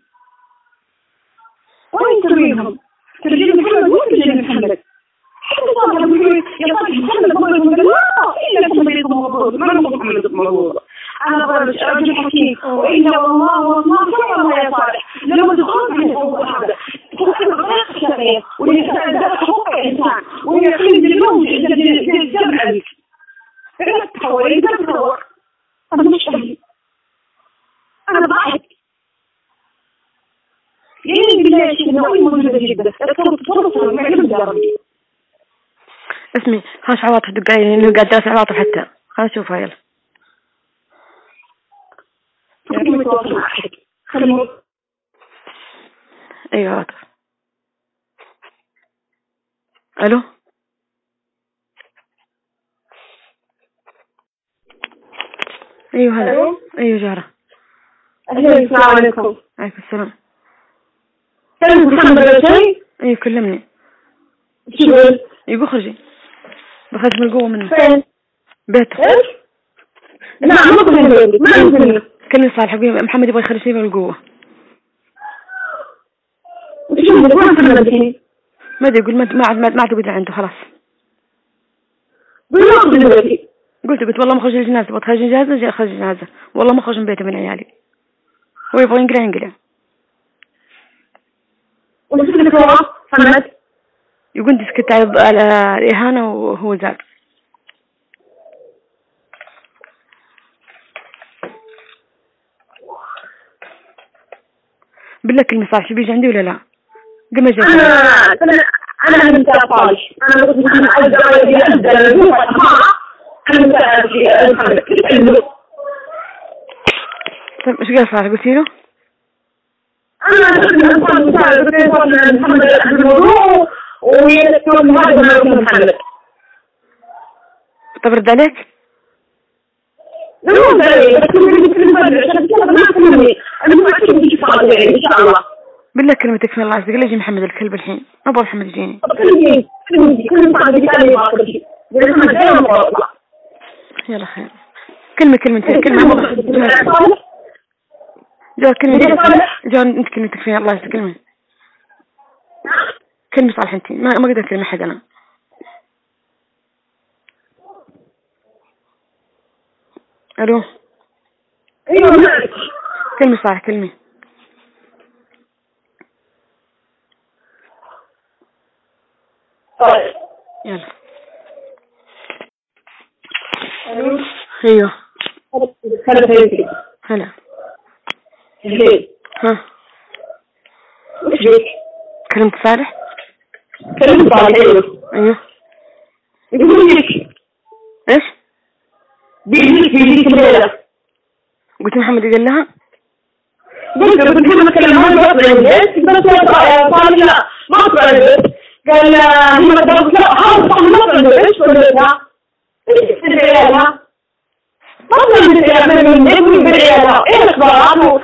وين ترميهم؟ ترجيل محمد وين ترجيل محمد؟ حتى صالح يقول يا صالح محمد أقول لا إلا محمد يضمن ما نبغى محمد يضمن. أنا رجل حكيم وإلا والله والله يا صالح لما تدخل في الموضوع هذا تقول غير شرعي والإنسان ذات حقوق الإنسان ويخلي بالموت الجمع عليك. لا تتحول لا تتطور. أنا مش أهلي. أنا ضحك. يعني بالله شيء نوعي موجودة جدا. تفضل ما يلم جاربي. اسمي خاش عواطف دقايق إنه قاعد دافع عواطف حتى خلاص شوفها يلا. يعني متواصل مع أحد. خلينا. أيوة عواطف. ألو. أيوة هلا. أيوة جارة. السلام عليكم. عليكم السلام. كلمت محمد ولا شيء؟ أيوة كلمني. شو يقول؟ يقول خرجي. بخرج من القوة منه. فين؟ بيته. لا ما بخرج ما عندنا. كلمني صالح محمد يبغى يخرجني من القوة. شو يقول محمد الحين؟ ما أدري يقول ما عاد بقدر عنده خلاص. قلت والله ما خرج الجنازة تبغى تخرج الجنازة جاي أخرج الجنازة والله ما خرج من بيته من عيالي. هو يبغى ينقلع. وسكت هو محمد يقول انت سكت على إهانة وهو زاد. بالله كلمة صالح بيجي عندي ولا لا؟ قم اجي. أنا من صالح. أنا بقول أنا عايز طيب ايش قال صالح قلتي له؟ أنا محمد الموضوع ويكون هذا محمد. طب رد عليك؟ لا مو عليك إن شاء الله. بالله كلمتك في الله عز وجل يجي محمد الكلب الحين أبغى محمد يجيني. يلا خير. كلمتين كلمة جا كلمة جا أنت كلمتك في الله عز وجل كلمة صالح أنت ما قدرت أكلم أحد أنا. ألو. أيوة. كلمة صالح كلمة. يلا. ألو. أيوه. هلا. ها. وش بيك؟ كلمت صالح؟ كلمت صالح أيوه. يقول لك. إيش؟ بيجيك الليلة. قلت محمد قال لها؟ قلت محمد كلمها ما أطلع البيت قال لا ما أطلع البيت قال محمد لا حاول ما أطلع البيت ولا لا إيش العيالها ما أطلع البيت من البيت بالعيالها إيه الأخبارات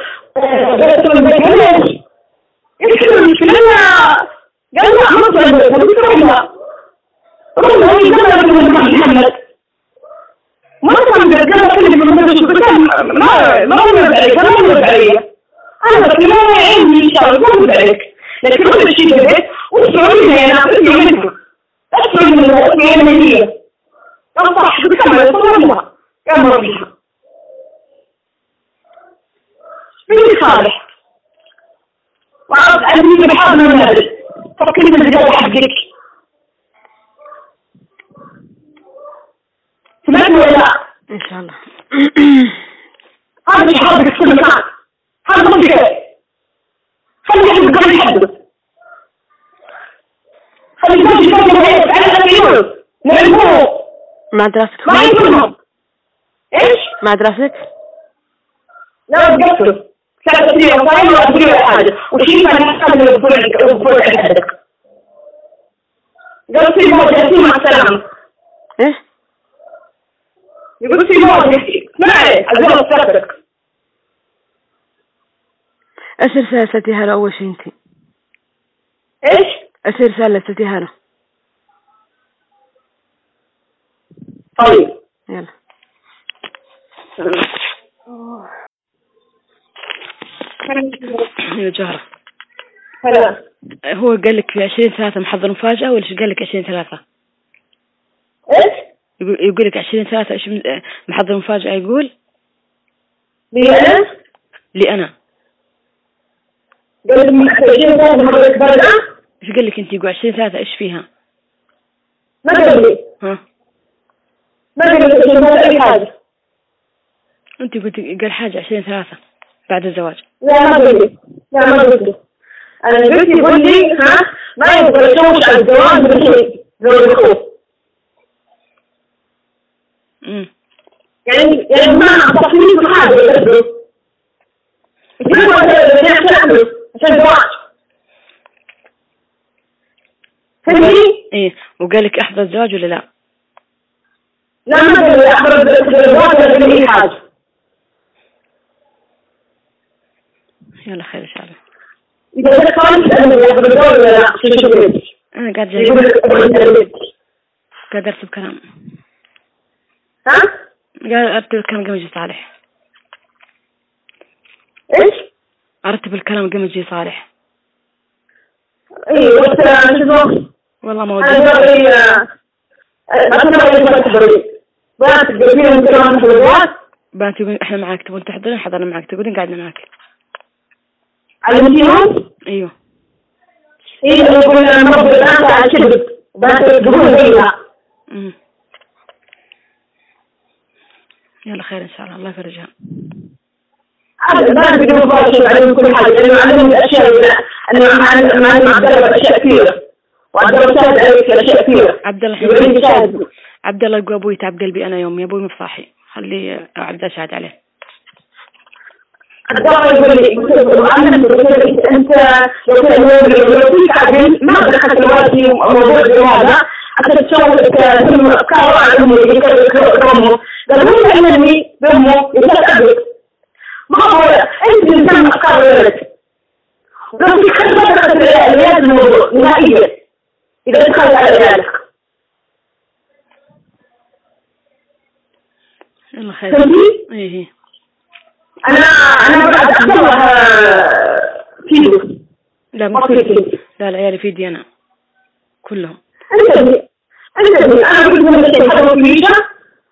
إيش المشكلة قال لا ما أطلع البيت قلت له لا محمد ما كان قال كلمة من ما مرد عليك ما مرد علي أنا بس ما عندي إن شاء الله ما مرد عليك لكن كل شيء في البيت واسمعوا مني أنا أسمع منكم أسمع من المنية صح بكمل صورها يا مريها بنتي صالح وعرفت أني بحاضر من هذا فكرت بالجو حقك سمعت ولا لا؟ إن شاء الله. هذا مش حاضر في كل مكان هذا منطقة خلي حد قبل يحدث خلي كل شيء يحدث على الأميون نعلموه مع دراستك ما يكونهم إيش؟ مع دراستك؟ لا بقصر لا تدري وصايل ولا تدري ولا حاجة وشيء ما نحتاج يقول عندك قال في موجة مع السلامة إيش؟ يقول في موجة ما عليه أقول أسترسلك إيش رسالة ارسلتيها له أول شيء أنتي؟ إيش؟ إيش رسالة ارسلتيها له؟ طيب يلا. يا جارة هلا هو قال لك في 20/3 محضر مفاجأة ولا ايش قال لك 20/3؟ إيش؟ يقول لك 20/3 ايش محضر مفاجأة يقول؟ لي أنا؟ لي أنا. قال لي 20/3 محضر مفاجأة؟ ايش قال لك أنت يقول 20/3 ايش فيها؟ ما قال لي ها؟ ما قال لي أي حاجة أنت قلت قال حاجة 20/3 بعد الزواج. لا ما قال لي لا ما قلت له أنا قلت يقول لي ها ما يبغى يشوش على الزواج بشيء زوج أخوه يعني ما أعطيني كل حاجة يقدر يقول عشان الزواج فهمتني؟ إيه وقال لك أحضر الزواج ولا لا؟ لا ما قال لي أحضر الزواج ولا قال لي أي حاجة. يلا خير إن شاء الله. إذا كان خالص أنا أحضر الزواج ولا لا شو قلت؟ أنا قاعد أرتب كلام. ها؟ قاعد أرتب الكلام قبل يجي صالح. إيش؟ أرتب الكلام قبل يجي صالح. إيه بس شو والله ما ودي. أنا ما تحضري. بنات تقولين أنت كمان تحضرين؟ بنات يقولون إحنا معاك تبون تحضرين حضرنا معاك تقولين قاعدين معاك. علمتيهم؟ أيوه. إيه يقولون أنا مربي بنات على كذب. بنات تقولون زيها. يلا خير إن شاء الله الله يفرجها. البنات بيقولوا فاشل عليهم كل حاجة لأنه علمهم الأشياء أنه معلم عبد الله بأشياء كثيرة وعبد الله شاهد عليك أشياء كثيرة. عبد الله يقول أبوي تعب قلبي أنا يوم يا أبوي مصاحي خلي عبد الله شاهد عليه. عبد الله يقول لي أنت لو فيك عدل ما دخلت الوالدي موضوع هذا عشان تسوي فيلم أفكار عن أمه يكرمه قال مو يعلمني بأمه يسأل ما هو أنت الإنسان أفكار ولدك لو في خلف ما دخلت العيال الموضوع نهائيا إذا دخلت على عيالك. يلا خير. إيه أنا بعد أخذها فيديو. لا ما فيديو. لا العيال في دي أنا كلهم. أنا قلت لهم الشيء هذا مفيدة.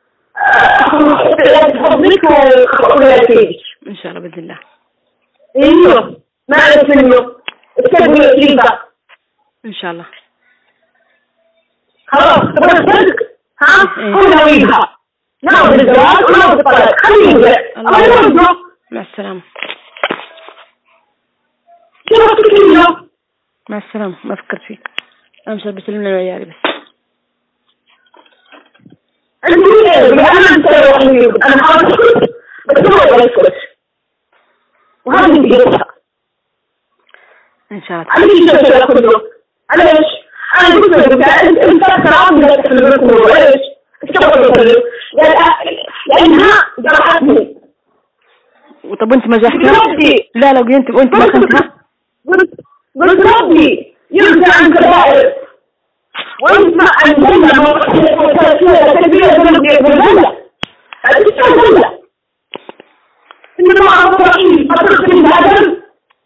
أخذك وأخذها فيديو. إن شاء الله بإذن الله. أيوه ما أعرف منه. استقبل الفيديو. إن شاء الله. خلاص تبغى تصدق ها كلها ويدها ناخذ الزواج وناخذ الطلاق خليه الله يرضى. مع السلامة. كيف تفكرين؟ مع السلامة ما فكرت فيه. أمشي بسلمنا العيال بس. أنا حاولت أسكت بس ما أقدر أسكت وهذا اللي بيجربها. إن شاء الله. أنا ليش أسوي كله؟ أنا ليش؟ أنا قلت لك أنت ترى من الكلام ليش؟ إيش تبغى لأنها جرحتني. طب أنت مزحتها؟ لا لو قلت وأنت ما كنتها؟ قلت ربي يرجع عن كبائر ويسمع عن جنة تكبيرة بالجنة هذا الجنة إنما أفضل أفضل من هذا.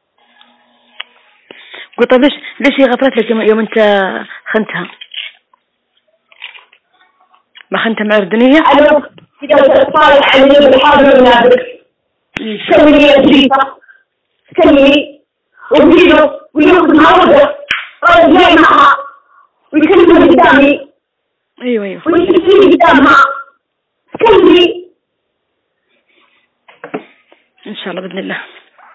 قلت طيب ليش هي غفرت لك يوم أنت خنتها؟ ما خنت مع أردنية؟ أنا صالح علي بالحاضر ونادر كملي يا شريفة كملي وقيله وياخذ معوضة رجل جاي معها ويكلمها قدامي أيوة ويكلمني قدامها كملي إن شاء الله بإذن الله.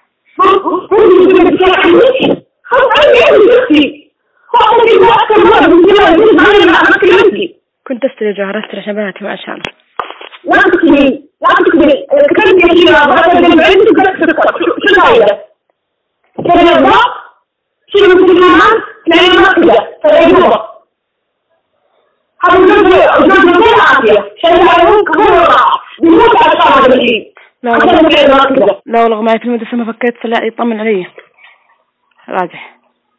كنت أستري جوهرات عشان بناتي ما شاء الله. لا تكذبي كتبت يا شيخة بغيت أقول بعيد شو الفائدة؟ كان يرضى شو يمكن معاه لأنه ما كذا فالأيوة هذا الجزء غير عافية شايف عليهم كبير وراء بيموت على شعر هذا الشيء. لا والله ما في المدرسة ما فكرت لا يطمن علي راجح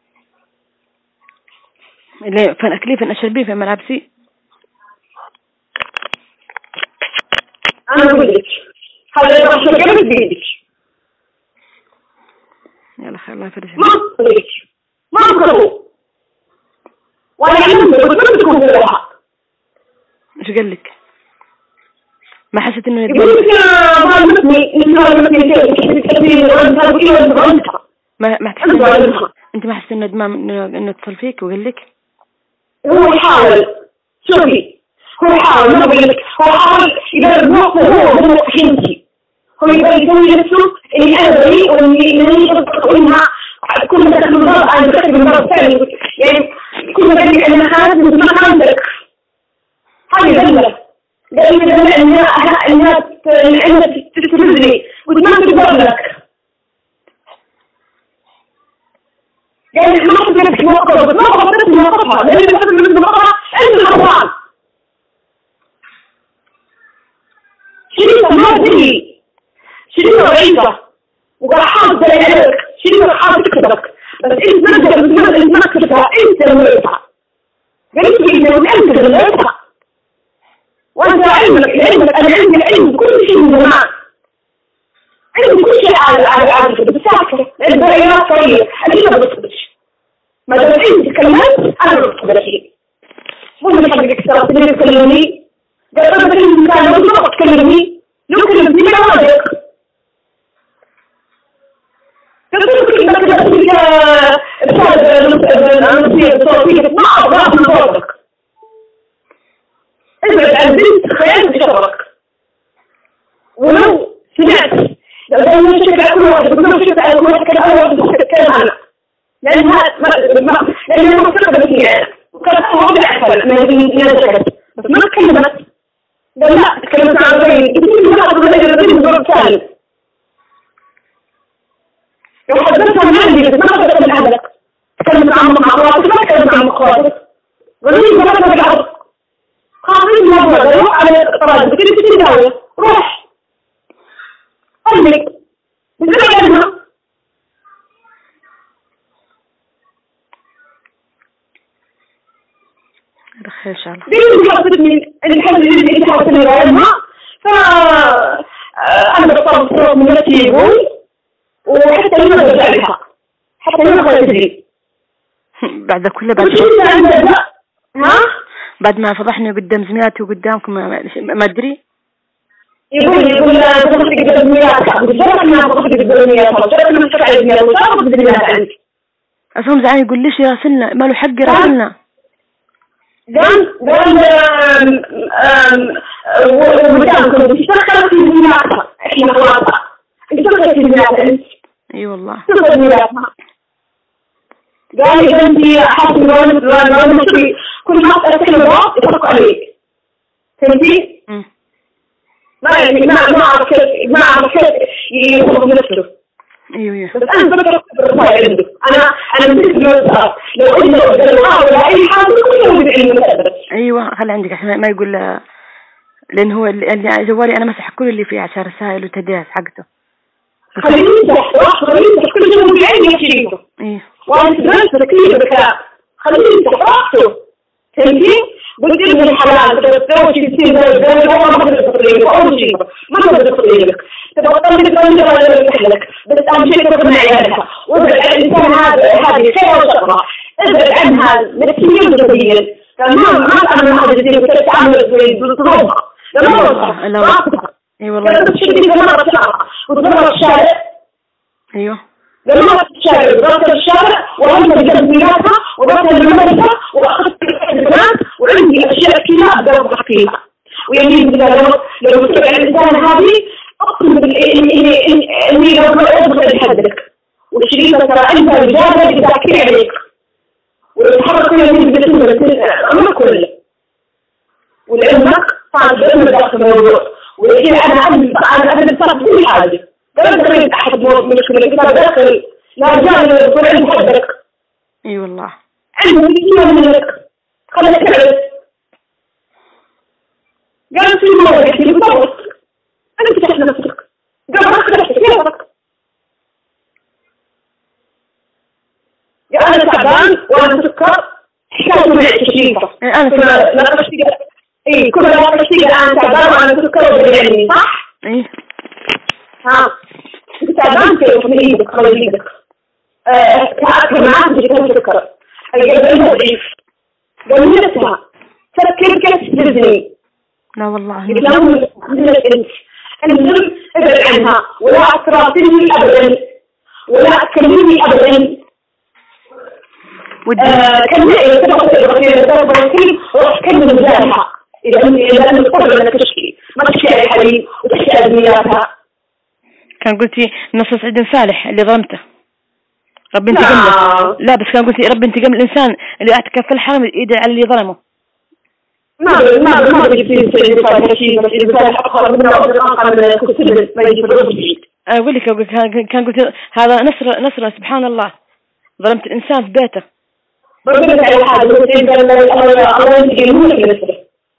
اللي فين أكلي فين أشربي فين ملابسي. أنا أقول لك هذا يبغى شغل بيدك. يلا خير الله يفرجك. ما أقولك ما أقوله وأنا عندي بتكون بروحها. إيش قال لك؟ ما حسيت إنه يقول لك ما تحس أنت ما حسيت إنه دمام إنه اتصل فيك وقال لك؟ هو يحاول شوفي هو يحاول ما بقول لك هو يحاول يقرب نقطة هو حينتي هو يبغى يسوي نفسه اللي أنا بريء واللي يقول إنها كل ما تدخل المرض أنا بتكتب المرض ثاني يعني كل ما قال لك أنا خالد ما عندك هذه ذنبك لأن إنها تسرد لي قلت ما تقدر لك يعني ما أحب لك موقفها بس ما أحب لك موقفها لأن أحب لك موقفها أنت الخطأ شريفة ما أدري شريفة رئيسة وقال حاضر لك شريفة حاضر تكتبك بس أنت ما تكتبها أنت المريضة قلت لي أنت المريضة وأنت علمك أنا عندي العلم كل شيء من زمان عندي كل شيء على بساكة لأن البريات طريقة أنا ما بصدش ما دام عندي كلمات أنا ما بصدر شيء مو من حقك ترى تكلمني قال أنا بكلم كان لو ما تكلمني لو كلمتني ما أراجعك قلت لك إنك تقول بصوتك ما أبغى من صوتك ابعد عن بنت خيال بشغلك ولو سمعت لو دائما شكل على كل واحد ولو شكل على كل واحد كان أول واحد كان أنا لأنها لأنها مستقبل فيها وكانت أول أحسن من الشكل بس ما تكلمت لا تكلمت عن غيري يقول لي لا أقول لك الرجل ضرب ثاني لو حدثتها من عندي ما حدثت من أهلك تكلمت عن مخاطرك ما تكلمت عن مخاطرك وليه ما تكلمت عن قاضي مرة روح على طراد بكل شيء داوية روح قلبك بزرع عنها بخير إن شاء الله بيجي يحصلني الحمد لله اللي يحصلني عنها أنا بطلب صوت من نفسي يقول وحتى لما برجع لها حتى لما تدري بعد كله بعد ما فضحني قدام زميلاتي وقدامكم ما أدري يقول فضحتي قدام زميلاتك وجرب أنها فضحتي قدام زميلاتك وجرب أنها تشرع زميلاتك وجرب قدام زميلاتك أنت زعلان يقول ليش يراسلنا ما له حق يراسلنا قال وقدامكم اشتغلت في زميلاتها إحنا خلاصها اشتغلت في زميلاتها أنت أي والله اشتغلت في زميلاتها قال لي أنت حاسس إنه كل ما أتكلم بعض يطلق عليك فهمتي؟ ما يعني ما أعرف كيف يخلق نفسه أيوه بس أنا بقدر بالرفاية عنده أنا بديت لو قلنا ولا أي حاجة كله بالعلم أيوه خلي عندك عشان ما يقول لأن هو اللي جوالي أنا مسح كل اللي فيه عشان رسائل وتدريس حقته خليني يمسح كل شيء بالعلم يشيله وأنا تدرس كثير بكاء خليني يمسح راحته فهمتي؟ قلت ابن الحلال تتوى شيء يصير زي هو ما بقدر تطلعينه أول شيء ما بقدر تطلعينك تبغى تطلعينك ولا يفتح لك بس أهم شيء تاخذ من عيالها وابعد عن الإنسان هذه خير وشرها ابعد عنها نفسيا وجسديا. قال ما أنا ما أحد يدير كيف تعمل بالطبع. اي والله. كانت تشدني مرة شعرها وتضرب الشارع. ايوه. ضربت الشارع ضربت الشارع وهم بجنبياتها وضربت المدرسة وأخذت البنات وعندي أشياء كثيرة أقدر أوضح فيها. ويمين بالله لو تبع الإنسان هذه أقسم إني لو أضغط بحدك والشريطة ترى أنت رجالة بتأكيد عليك ويتحرك يمين بالله كله ولأنك صار بأمر داخل الموضوع ولكن أنا بتصرف كل حاجة قبل دخلت أحد مشكلة كتاب داخل لا رجال يقول عندي حدك. اي والله. عندي كثير منك خليك تعرف. قالت في مرة يحكي لي بطرق أنا فتحت نفسك قال ما خلصت كيفك. أنا تعبان وأنا سكر حكاية من الشريفة. أنا كل ما نقشتي أنا تعبان وأنا سكر وبالعني صح؟ إيه. ها. أنت تعبان كيف من إيدك خلي إيدك. كأكل معاك بجيكا سكر. القلب ضعيف. قال لي نفسها. تفكر كيف تجلدني. لا والله. يقولون من الإنس. المهم ابعد عنها ولا أتراسلني أبدا ولا أكلمني أبدا. كان معي كلمة مجارحة إذا أنا مضطرة أنك تشكي ما تشكي على حليب وتشكي على بنياتها. كان قلتي نص سعيد صالح اللي ظلمته رب انتقم له. لا بس كان قلتي رب انتقم الإنسان اللي اعتكف في الحرم يدعي على اللي ظلمه. ما بيجي سعيد صالح شيء بس إذا صالح أخر منه أقل كتب ما يجي في الروح جديد. أقول لك كان قلت هذا نصر سبحان الله ظلمت الإنسان في بيته. برضه على حاجة بس إذا الله ينتقم لك بنفسه.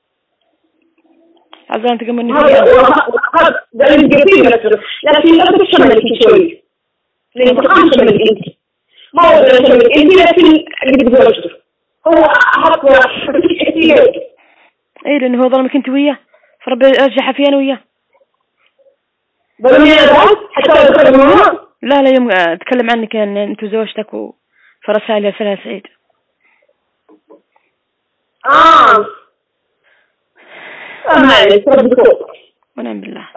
عزان انتقم مني. هذا ده ينتقم بنفسه لكن لا تشمل في شوي. الانتقام شمل أنت. ما هو شمل أنت لكن اللي بتزوجته. هو أحط كثير. إيه لأنه هو ظلمك أنت وياه فربي أرجع فيه أنا وياه. ظلمني أنا حتى يدخل لا يوم أتكلم عنك أن أنت زوجتك فرسالة لها سعيد. ما عليك ربك ونعم بالله.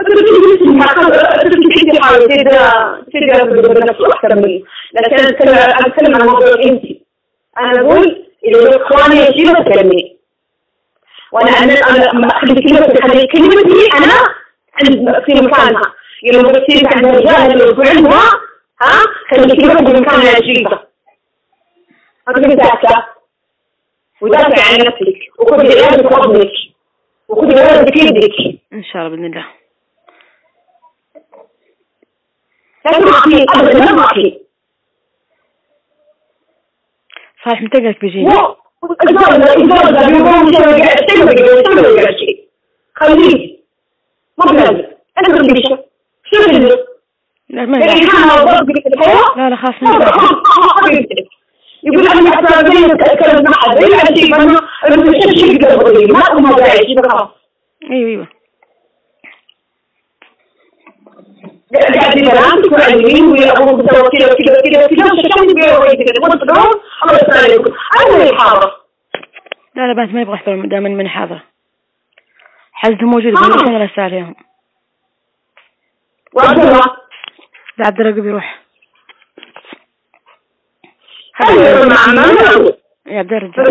لكن أتكلم عن موضوع أنت. أنا أقول إذا الإخوان يجيبوا تكلمني. وأنا أخلي كلمتي أنا عند في مكانها. يوم بتصير عند الرجال اللي يقول عندها خلي كلمتي في مكانها يجيبها. أقول ذاك ودافع عن نفسك وخذ العيال بفضلك وخذ العيال بكيدك. إن شاء الله بإذن الله. لا تمعطي أبدا لا تمعطي. صالح متقلك بيجيني. إذا بيقوم شيء خليه ما بلازم أنا بقول لك شو بلازم. لا خاص مني. يقول أنا أتكلم مع حد على شيء أنا مش شيء كده ما أقوم أضيع شيء بخاف. أيوة. قاعد ينام تقول علمين ويأخذ بسوا كده شو بيقول كده وانت نوم الله يسلمك أنا يحاضر. لا بس ما يبغى يحضر دائما من حاضر. حزته موجود بس أنا لا أسأل عليهم. وعبد الله. لا عبد الله بيروح. أنا مع يا عبد الرجال.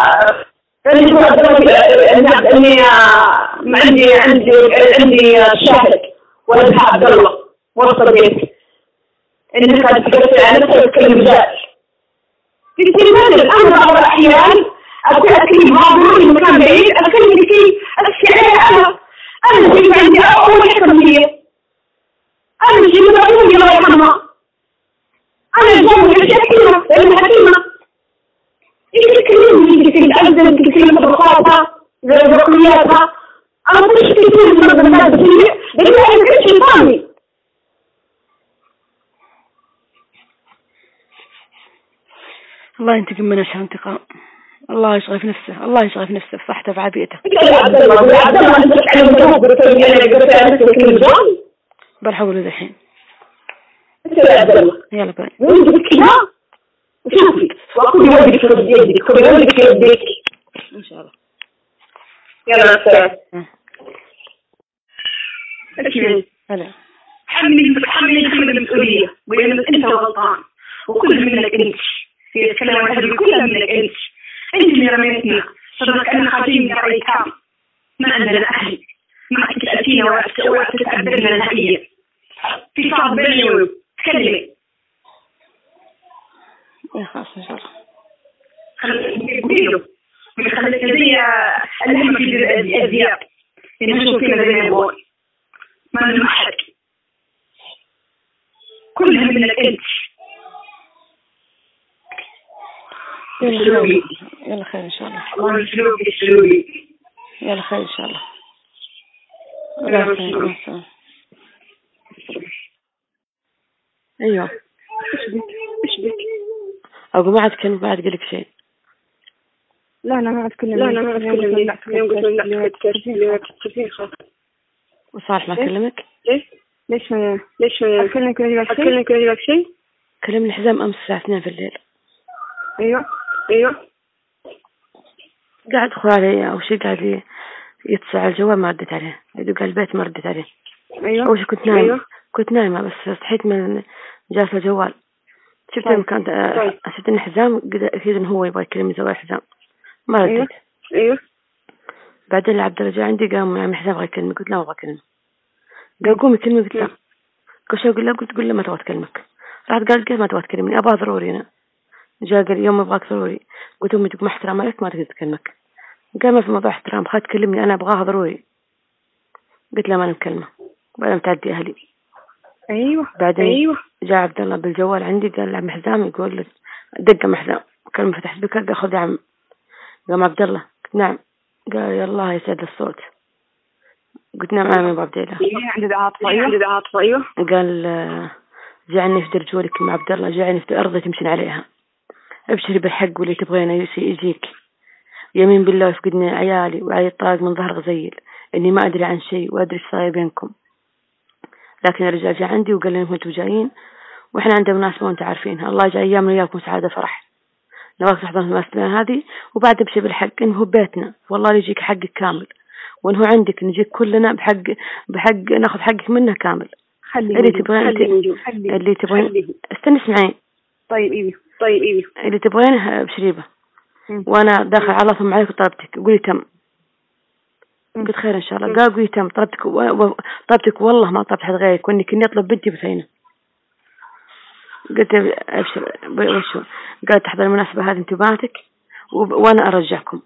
إني عندي شاهد ولد عبد الله وصل بيت إنك تقدر على نفسك تتكلم جاهز. قلت لي الأمر بعض الأحيان أكلم معه من مكان بعيد أكلم فيه الشعر أنا جيت عندي أول حكمية أنا جيت أقول الله يرحمها أنا جاوب الشكيمة لأنها حكيمة. يتكلمني في الأبدان تتكلم ببساطة زي رقمياتها أنا مش كثير من الناس بسيء لأن أنا كنت شيطاني. الله ينتقم منه عشان انتقام. الله يشغل في نفسه صحته في عافيته. يا عبد الله أنت تتعلم الجواب وتقول أنا قلت أنا تتكلم جواب بحاول الحين. يا عبد الله يلا باي. وين كذا شوفي وأقول ولدك في يدك، خذي ولدك في يدك إن شاء الله. يلا سلام. اسمعي هلا حملي المسؤولية، وإن أنت غلطان وكل منك أنت في الكلام هذه كلها منك أنت اللي رميتنا صدقك أنا خارجين من رأي كام ما عندنا أهل ما تسألتينا ولا تتعبرنا نهائيا في صعب بيني وبينك تكلمي يا خلاص إن شاء الله. قولي له من خليك زي اللحمة في الأذياب إنه شوف فينا زي ما يبغون ما من أحد كلها منك أنت. يلا خير إن شاء الله. الله يسلوك. يلا خير إن شاء الله. أيوة. إيش بك؟ أقول ما عاد كلمة بعد قلك شيء. لا أنا ما عاد كلمة. لا أنا ما عاد كلمة. اليوم قلت لا تكتشفين خلاص. وصالح ما كلمك؟ ليش أكلمك لك شيء؟ كلمني حزام أمس الساعة 2 في الليل. أيوة. قاعد أدخل عليه أو شيء قاعد يتصل على الجوال ما ردت عليه، يدق على البيت ما ردت عليه. أيوة. أول شيء كنت نايمة بس صحيت من جالسة الجوال شفت المكان حسيت إن حزام أكيد إنه هو يبغى يكلمني زوايا حزام ما ردت. أيوة. بعدين عبد الله جاء عندي قام يعني حزام أبغى يكلمك قلت لا ما أبغى أكلمه. قال قومي كلمة قلت لا. قال شو أقول له قلت له ما تبغى تكلمك. راحت قال كيف ما تبغى تكلمني أبغى ضروري أنا. جاء قال يوم أبغاك ضروري قلت أمي تقول ما احترام عليك ما تقدر تكلمك. قال ما في موضوع احترام خد تكلمني أنا أبغاها ضروري. قلت له ما نكلمه بعدين تعدي أهلي. أيوة. بعدين جاء عبد الله بالجوال عندي قال لعم حزام يقول لك دق عم حزام كلمة فتحت بك قال خذ يا عم. قام عبد الله قلت نعم. قال يلا يسعد الصوت. قلت نعم يا أبو عبد الله. عندي عاطفة. أيوة. قال جعلني في درجولك مع عبد الله جعلني في أرض تمشين عليها ابشري بالحق واللي تبغينه يجيك يمين بالله يفقدني عيالي وعلي الطاق من ظهر غزيل إني ما أدري عن شيء وأدري إيش صاير بينكم. لكن الرجال جاء عندي وقال لي أنتم جايين وإحنا عندنا مناسبة وأنتم عارفينها الله جاي أيامنا وياكم سعادة فرح نواك تحضر المناسبة هذه وبعد أبشر بالحق إنه هو بيتنا والله يجيك حقك كامل وإنه عندك نجيك كلنا بحق ناخذ حقك منه كامل. اللي تبغين استني اسمعين. طيب إيوه. اللي تبغينه بشريبه وانا داخل على ثم عليك طلبتك قولي تم. قلت خير ان شاء الله. قال قولي تم طلبتك والله ما طلبت حد غيرك واني كني اطلب بنتي بثينه. قلت ابشر وشو. قال تحضر المناسبه هذه انتباهاتك وانا ارجعكم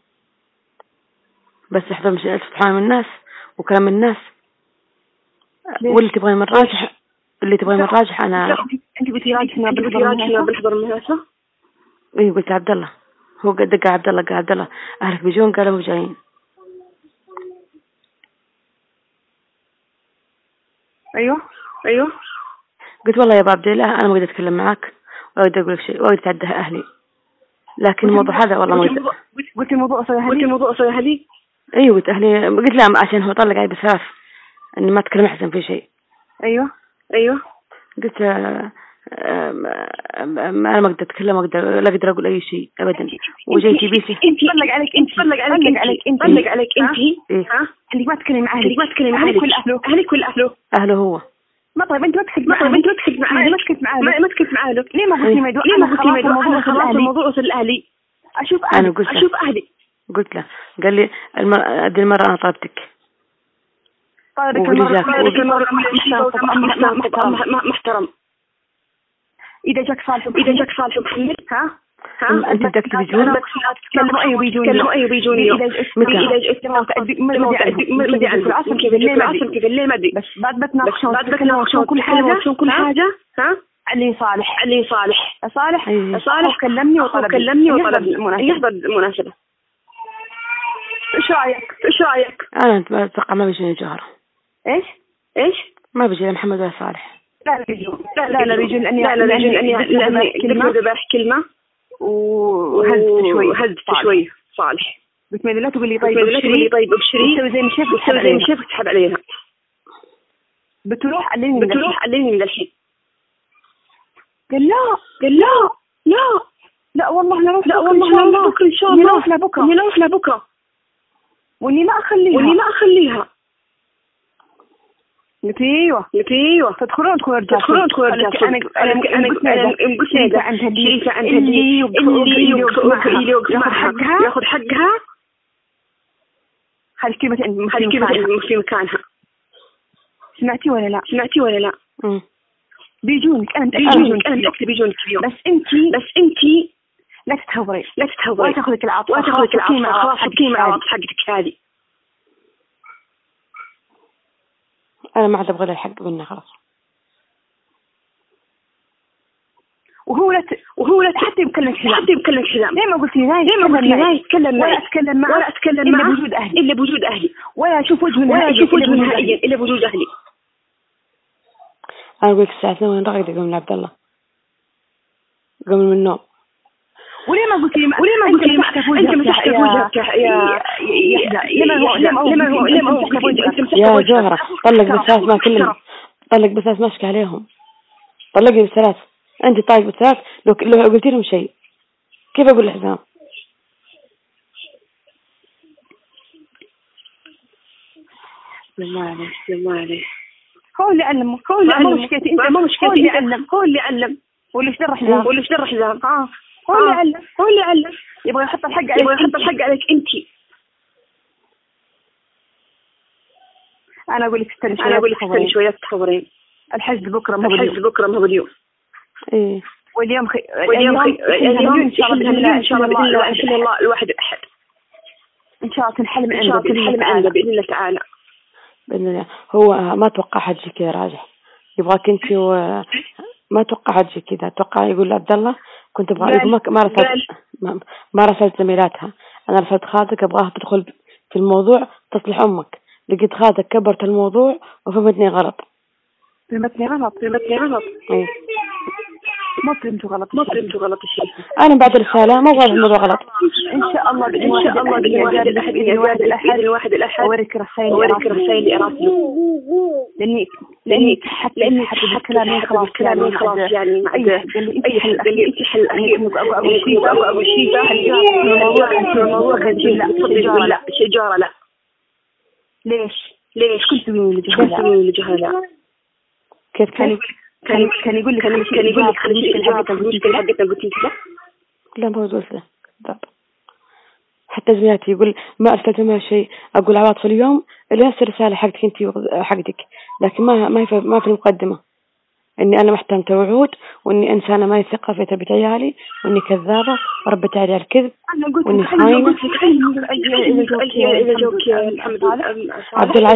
بس احضر مش سبحان الناس وكلام الناس واللي تبغين من راجح انا. انت بتراجعنا بالحضور المناسبة؟ ايه قلت عبد الله هو دق عبد الله قال عبد الله اهلك بيجون قالوا مو جايين. ايوه. قلت والله يا عبد الله انا ما اقدر اتكلم معك ولا اقدر اقول لك شيء ولا اتعدى اهلي لكن الموضوع هذا والله ما اقدر. قلت الموضوع صار اهلي. ايوه قلت اهلي قلت لا عشان هو طلق علي بسراف اني ما اتكلم احسن في شيء. ايوه. قلت انا ما اقدر اتكلم لا اقدر اقول اي شيء ابدا وجيتي بيسي انت طلق عليك انت ها عندك ما تتكلم مع اهلك اهلك كل اهله هو ما طيب انت ما تكلم معاه ما تكلم معاه ليه ما قلتي ما يدور خلاص الموضوع وصل لاهلي اشوف اهلي. قلت له قال لي هذه المره انا طلبتك محترم. إذا جاك صالح محمد أنت بدك تبيجون تكلموا بيجوني إذا ما أدري العصر كيف الليل ما أدري بس بعد بتناقشون كل حاجة علي صالح كلمني وطلب يحضر المناسبة. إيش رأيك؟ أنا أتوقع ما بيجيني جوهرة. إيش؟ ما بيجي محمد ولا صالح. لا بيجون لأني ذبح كلمة وهزت شوي صالح. بتمد لا تقول لي طيب ابشري تسوي زي ما شافت تسحب عليها. بتروح عليني من الحين. قال لا لا والله نروح بكرة إن شاء الله. نروح لبكرة وإني ما أخليها قلت ايوه تدخلون رجال انا قلت شريفة عندها اللي ياخذ حقها هذه كلمة في مكانها. سمعتي ولا لا؟ بيجونك انا متأكدة بيجونك اليوم، بس انتي لا تتهوري ولا تاخذك العاطفة خلاص حكي مع عواطف حقتك هذه. أنا ما عاد أبغى الحق منه خلاص. وهو لا حتى يكلمك حزام. ليه ما قلتي لا يتكلم معي ولا أتكلم معه إلا بوجود أهلي ولا أشوف وجهه نهائيا إلا بوجود أهلي. أنا أقولك الساعة 2 رغد قبل عبد الله قبل من النوم. وليه ما قلتي أنت مسحت وجهك يا جوهرة طلق بثلاث ما كلهم طلق بثلاث ماسك عليهم طلقي بثلاث. أنت طايق بثلاث لو قلتي لهم شيء كيف أقول الحزام؟ ما عليه هو اللي علمه ما مشكلتي هو اللي علم واللي اشترى حزام هو اللي علم يبغى يحط الحق عليك انتي. انا اقول لك استني شويه تخبرين الحجز بكره ما هو اليوم. ايه واليوم ان شاء الله الواحد الاحد ان شاء الله تنحل عنده باذن الله تعالى. بإذن الله. هو ما توقع حد كذا راجح يبغاك انت ما توقع حد كذا. اتوقع يقول عبد الله كنت ابغى يقول ما رسلت زميلاتها انا رسلت خالتك ابغاها تدخل في الموضوع تصلح امك. لقيت خالتك كبرت الموضوع وفهمتني غلط. ايه ما فهمتوا غلط الشيء. انا بعد الرساله ما واضح الموضوع غلط. ان شاء الله الواحد الاحد اوريك رسائل اراسله لاني حتى كلامي خلاص يعني قال لي انت حل ابو شيء الموضوع لا شجاره لا ليش كنت تقولين لجهلاء كيف كان يقول لك المشكلة حقتنا قلت لا ما قلت له حتى زميلاتي يقول ما أرسلت ما شيء. أقول عواطف اليوم اللي أرسل رسالة حقتك أنت وحقتك لكن ما في المقدمة إني أنا محتمت وعود وإني إنسانة ما يثق في تربية عيالي وإني كذابة وربت عيالي على الكذب وإني خاينة. عبد الله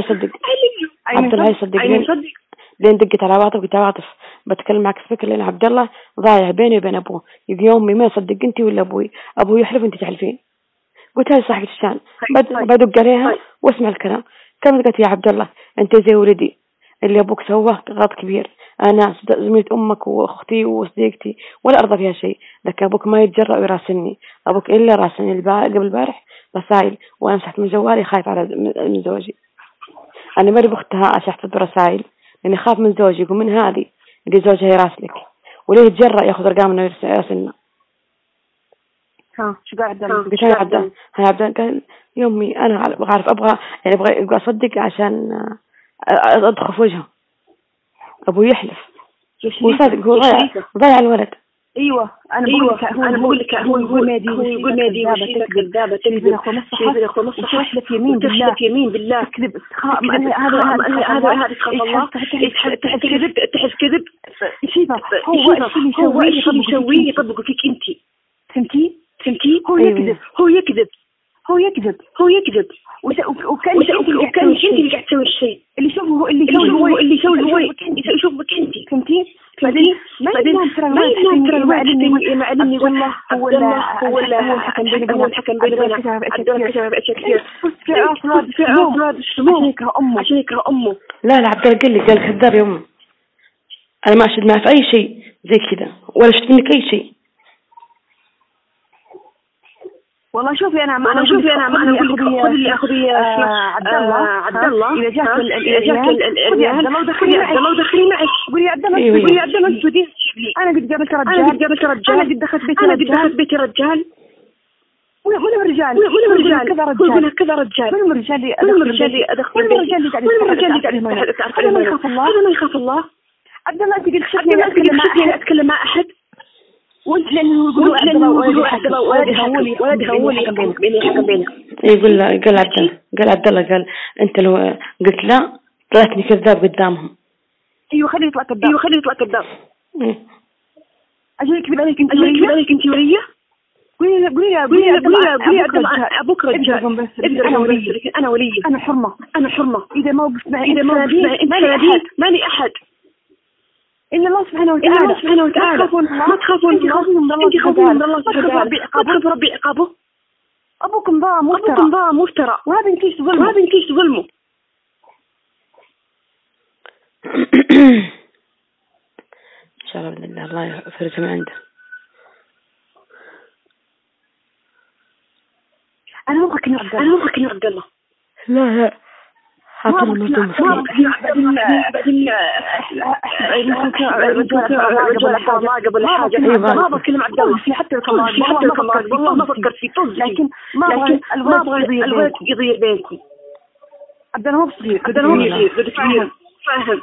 يصدق لين دقت على عواطف قلت عواطف بتكلم معك فكر لأن عبد الله ضايع بيني وبين أبوه. يجي يومي ما يصدق أنت ولا أبوي يحلف أنت تحلفين. قلت هذه صاحبة الشان بدق عليها واسمع الكلام. كانت قالت يا عبد الله أنت زي ولدي اللي أبوك سواه غلط كبير. أنا زميلة أمك وأختي وصديقتي ولا أرضى فيها شيء لكن أبوك ما يتجرأ ويراسلني. أبوك إلا راسلني قبل البارح رسائل وأنا مسحت من جوالي خايف على من زوجي. أنا مري بأختها أشحت برسائل لأني خاف من زوجي يقول من هذه اللي زوجها يراسلك وليه يتجرأ ياخذ رقامنا ويراسلنا. شو قاعد عبد الله قال يومي أنا أبغى أصدق عشان أدخل في وجهه. أبوي يحلف وصادق هو ضيع الولد. ايوه انا بقول لك هو يقول نادي وشيء كذابه تكذب اخو نصح تحلف يمين بالله تكذب هذا الله تحس كذب هو اللي يسويه يطبقه فيك انت. فهمتي هو يكذب وكان انت اللي قاعد تسوي الشيء اللي يشوفه يشوفك انت. فهمتي بعدين ما يعلمني والله هو الحكم بيننا عشان يكره امه. لا عبد الله قال كذاب يا امي انا ما اشد معه في اي شيء زي كذا ولا شفت منك اي شيء. والله شوفي أنا أقول لك خذي أخذي عبد الله إذا جاك الريال خذي عبد الله ودخلي معك. قولي عبد الله السعودي أنا قد قابلت رجال أنا قد دخلت بيت رجال ولا الرجال كذا رجال من الرجال اللي أدخل من الرجال اللي قاعد تعرف هذا ما يخاف الله. عبد الله أنت قلت شفتني أتكلم مع أحد وانت لأنه يقولوا عبد الله ولد هولي حكم بينك. يقول عبد الله قال أنت لو قلت لا طلعتني كذاب قدامهم. أيوه خليه يطلع كذاب. أجل يكذب عليك أنت ولية. قولي عبد الله أبوك رجال أنا ولية أنا حرمة إذا ما وقفت معي مالي أحد إلا الله سبحانه وتعالى. ما تخافون من الله سبحانه وتعالى. تخافوا ربي عقابه. أبوكم ضاع مفترى وهذا انتيش تظلموا. إن شاء الله بإذن الله يفرج من عنده. أنا ما بكني عبد الله. لا حاطين الموضوع مسكين. ما بكلم عبد الله حتى والله ما فكرت فيه لكن ما أبغى الولد يضيع بينكم. عبد الله مو صغير فاهم.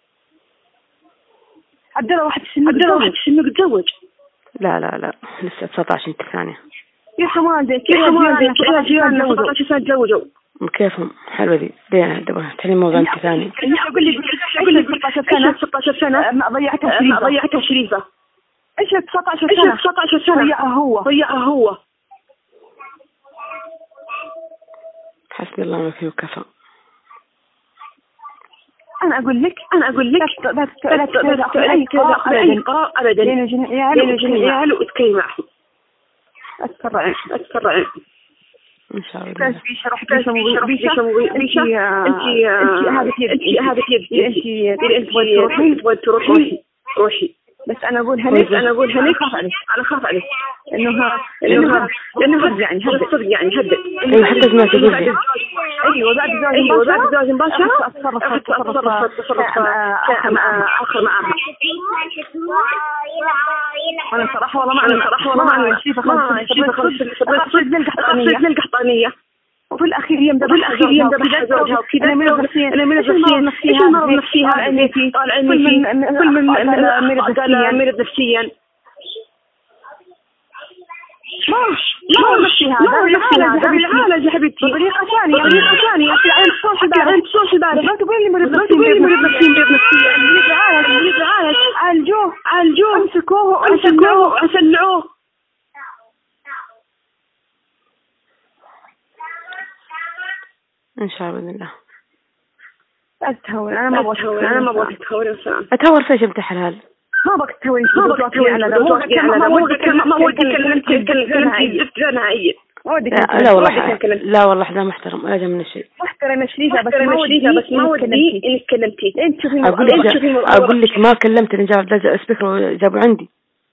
عبد الله واحد سنه يتزوج. لا لسه 19 ثانية. يا حمادك يا جيراننا 19 سنة تزوجوا. كيفهم حلوة دي دبا تاني موضوع ثاني. أقول لك 16 سنة ما ضيعتها شريفة. إيش 19 سنة ضيعها هو. حسبي الله ونعم الوكيل وكفى. أنا أقول لك لا تأخذ أي قرار أبدا لين عيال وتكلم معهم. أتسرع إن شاء الله. أنت هذا يبي تروحي بس أنا أقول هنيك أنا خاف عليك لأنه صدق يعني هدد. أيوة حتى ما تقول. أيوة بعد الزواج مباشرة تصرف آخر معها. أنا صراحة والله ما شريفة خلص القحطانية وفي الأخير يمدح زوجها وكذا. أنا مرض نفسيها طال عيني كل من مرض نفسيا. ما نفسيها بالعالج يا حبيبتي بطريقة ثانية عن تصوح البارح ما تقولي لي مرض نفسيا عالجوه امسكوه وسلعوه. إن شاء الله بإذن الله. أتهور أنا ما أبغى تتهور. أتهور فيش بتحلال. ما بك تسوي أنا لا والله حدا محترم ولا جا من الشيء. محترم شريفة بس ما ودي إنك كلمتي. أقول لك ما كلمتني جاب سبيكر وجابوا عندي.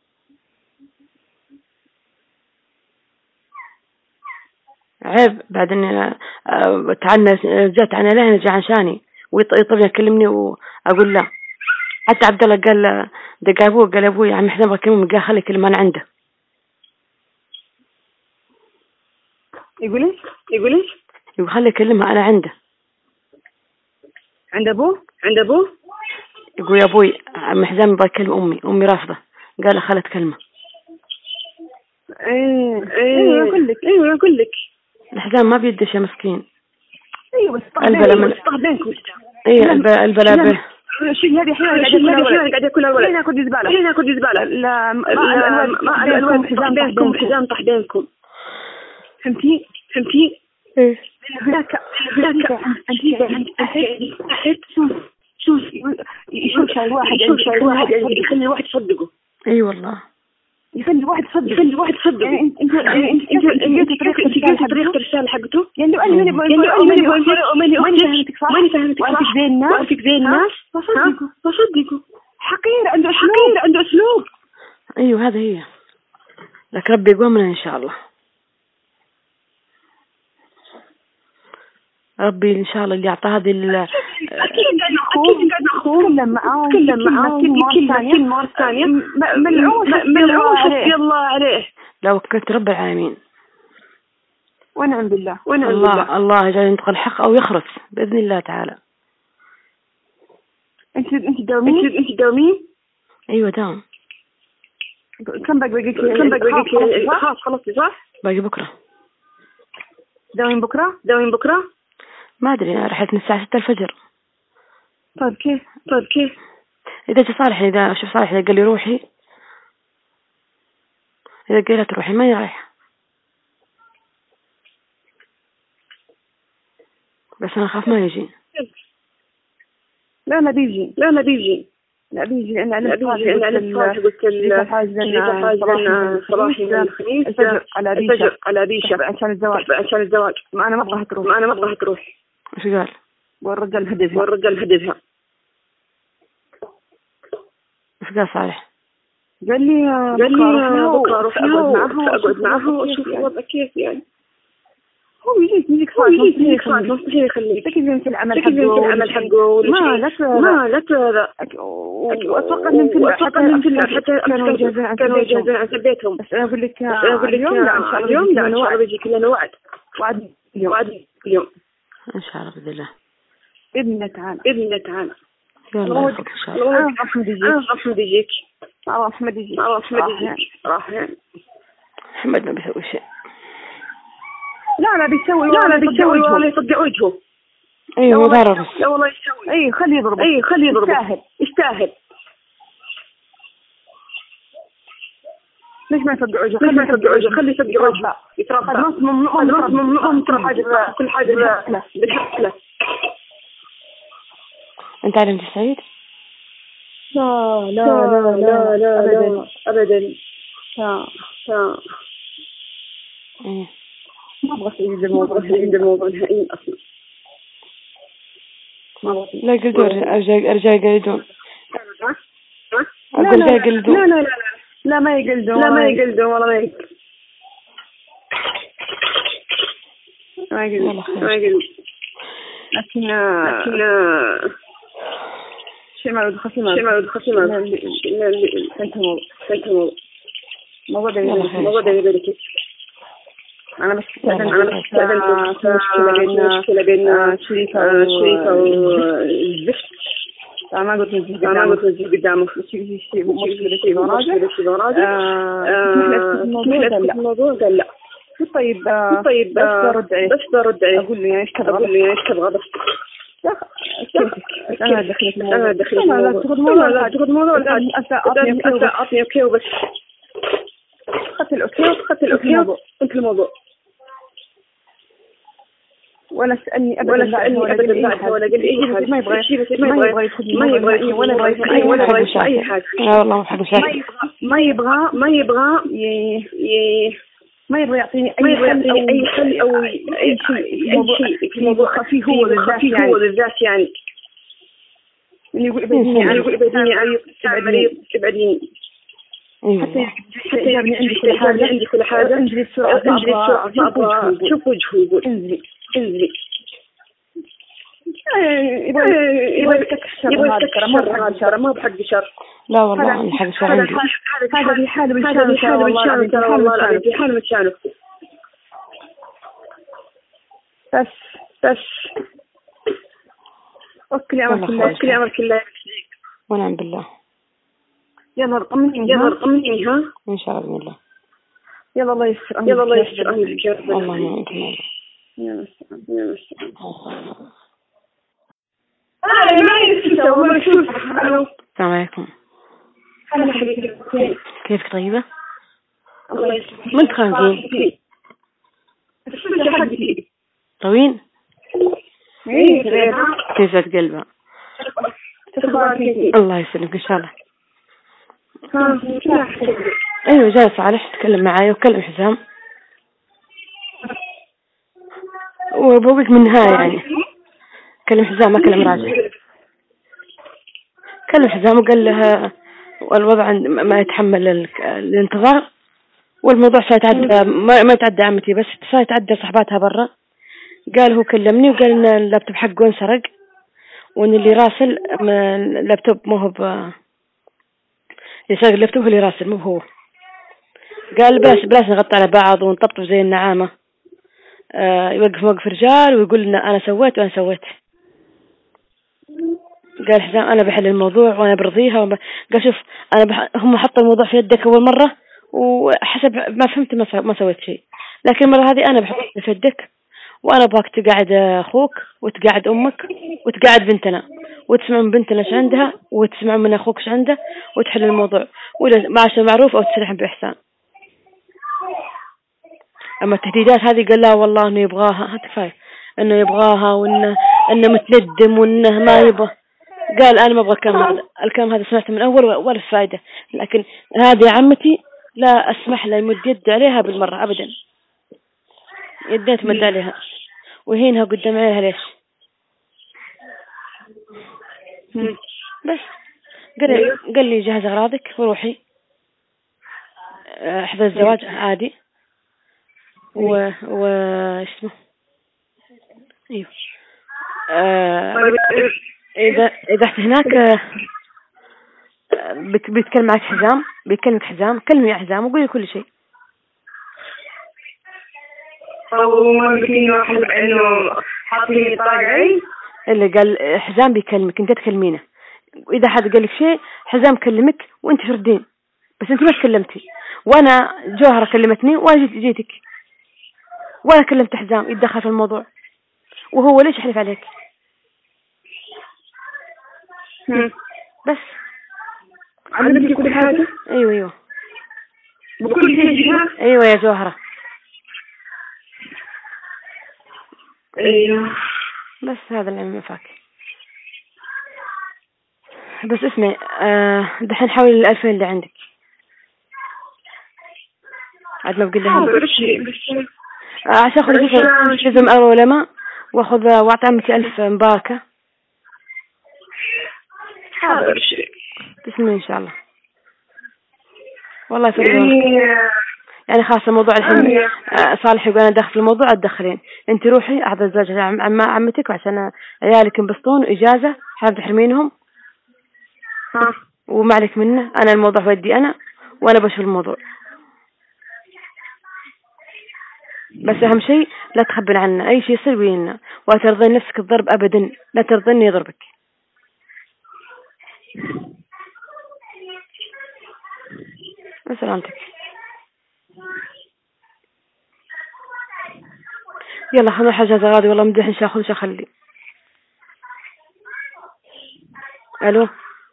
عيب بعد إني جات عنا له نجي عشاني ويطلب يكلمني وأقول لا. حتى عبد الله قال دق أبوه قال أبوي يا عم إحنا بكلمه قال خلي كلمة عنده. يقول خلي كلمة أنا عنده. عند أبوه يقول يا أبوي عم حزام بكلم أمي رافضة قال خلت كلمة. أيوة أقول لك الحزام ما بيدش يا مسكين. أيوة بس بينكم. البلا الشيء هذه حيوان قاعد ياكل الولد. هنا كنت زبالة. لا الولد حزام طح بينكم. فهمتي؟ إيه. هناك أحد شوف الواحد يخلي الواحد يصدقه. أي والله. يخلي الواحد يصدق. يعني انت قلت طريقة الرسالة حقته. يعني ماني فاهمتك وعارفك زي الناس فصدقوا. حقير عنده أسلوب. أيوه هذا هي. لك ربي يقومنا إن شاء الله. ربي إن شاء الله اللي أعطاه هذه أكيد تكلم معاه كل مرة ثانية ملعون حسبي الله عليه. لو كنت رب العالمين. ونعم بالله. الله يجعل ينطق الحق أو يخرس بإذن الله تعالى. أنت داومين؟ أيوة داوم. كم باقي خلاص صح؟ باقي بكرة. داومين بكرة؟ ما أدري أنا رحت من الساعة 6 الفجر. طيب كيف؟ إذا جاء صالح إذا شوف صالح إذا قال لي روحي، إذا قالت روحي ما يرايح، بس أنا أخاف ما يجي. لا بيجي لأن أنا قلت لنا صباحي من الخميس الفجر على ريشة عشان الزواج. ما أنا ما أبغاها تروح. إيش قال؟ والرجال هددها. إيش قال صالح؟ قال لي بكرة أروح أقعد معها وأشوف الوضع كيف يعني. هو يجيك صالح مستحيل يخليك تكذب في العمل حقه ما لا وأتوقع إن حتى كانوا جاهزين عن بيتهم. بس أنا أقول لك اليوم لا إن شاء الله بيجيك لنا وعد اليوم إن شاء الله بإذن الله بإذن الله تعالى. يلا إن شاء الله. أحمد يجيك راح يعني محمد ما بيسوي شيء. لا بيسوي ولا يصدق وجهه. ايوه ضرب. لا والله يسوي. خليه يضرب. يستاهل. ليش ما يصدق وجهه؟ خليه يصدق وجهه. يتربى. ممنوع كل حاجه بالحفله. انت عالم سعيد؟ لا ابدا. ايه ما أبغى أعيد الموضوع نهائيا أصلا. لا يقلدون أرجع يقلدون. أقول لا يقلدون. لا ما يقلدون والله ما يقلدون. لكن شيء ما ودخل خصيمة. فهمت الموضوع ده يبالك. أنا بس مشكلة بين شريكة والزفت. أنا قلت نزل قدامه مشكلة راجع. الموضوع قال لا. طيب بس برد عليه. أقول له إيش تبغى بس. أنا دخلت لا تاخذ موضوع أعطني أوكي وبس. خدت الأوكي وانت الموضوع. ولا سألني أبدا بعدها ولا قال لي أي حاجة. ما يبغى ولا أي حاجة. لا والله ما حد ما يبغى يعطيني أي حل أو أي شيء. الموضوع خفي هو بالذات يعني. يقول ابعديني ابعديني. حتى عندي كل حاجة انزلي بسرعة أبغى شوف وجهه يقول انزلي يبغى يكسر ما بحق شر. لا والله من حق شر عندي. هذا في حاله من شانه والله في حاله من شانه. بس أوكي أمرك الله ونعم بالله. يلا رقمني ها إن شاء الله بإذن الله. يلا الله يسر أمرك يا رب. اللهم أنت يا السلام عليكم. كيفك طيبة؟ من تخانقين؟ طوين؟ كيف قلبها؟ الله يسلمك إن شاء الله. ايوه جاء صالح تكلم معايا وكلم حسام وبوقك منها يعني. كلم حسام ما كلم راجع. كلم حسام وقال له والوضع ما يتحمل الانتظار والموضوع سيتعدى ما يتعدى عمتي بس سيتعدى صحباتها برا قال هو كلمني وقال إن اللابتوب حقه انسرق، وإن اللي راسل اللابتوب مو هو اللي سرق اللابتوب، هو اللي راسل مو هو. قال بلاش نغطي على بعض ونطبطب زي النعامة. يوقف موقف رجال ويقول لنا أنا سويت وأنا سويت. قال حسام أنا بحل الموضوع وأنا برضيها قال شوف هم حطوا الموضوع في يدك أول مرة وحسب ما فهمت ما سويت شيء، لكن المرة هذه أنا بحط في يدك، وأنا أبغاك تقعد أخوك وتقعد أمك وتقعد بنتنا وتسمع من بنتنا إيش عندها وتسمع من أخوك إيش عنده وتحل الموضوع، ولا معاشر معروف أو تسرح بإحسان. أما التهديدات هذه قال لا والله إنه يبغاها، كفاية إنه يبغاها وإنه متندم وإنه ما يبغى. قال أنا ما أبغى الكلام هذا سمعته من أول ولا فائدة، لكن هذه عمتي لا أسمح له يمد يد عليها بالمرة أبدا، يدين تمد عليها وهينها قدام عيالها. ليش؟ بس قال لي جهز أغراضك وروحي احضر الزواج عادي اسمه ايوه. اذا رحت هناك بيتكلم معك حزام، بيكلمك حزام، كلمي يا حزام وقولي كل شيء. أو ما بيكلمني واحد إنه حاطيني طاقعي. اللي قال حزام بيكلمك أنت تكلمينه، وإذا حد قال لك شيء حزام كلمك وأنت تردين، بس أنت ما تكلمتي. وأنا جوهرة كلمتني وأنا جيتك وأنا كلمت حزام يتدخل في الموضوع، وهو ليش يحلف عليك؟ بس عملتي كل حاجة؟ أيوة بكل شيء. أيوة يا جوهرة. أيوة بس هذا اللي ما فاك. بس اسمعي دحين حاولي 2000 اللي عندك عاد ما بقول لها عشان أخذ جزء من العلماء وأعطي عمتي 1000 مباركة. حاضر شيء تسمعي إن شاء الله. والله يعني خاصة موضوع الحين صالح يقول أنا داخل في الموضوع أتدخلين، أنت روحي أحضر الزواج عمتك وعشان عيالك ينبسطون إجازة حاب تحرمينهم وما عليك منه. أنا الموضوع ودي أنا وأنا بشوف الموضوع، بس أهم شيء لا تخبر عنا أي شيء يصير بيننا، ولا ترضين نفسك الضرب أبدا، لا ترضين يضربك. سلامتك. يلا خلنا حاجة غادي والله مدح إن شاخذ شخلي. ألو.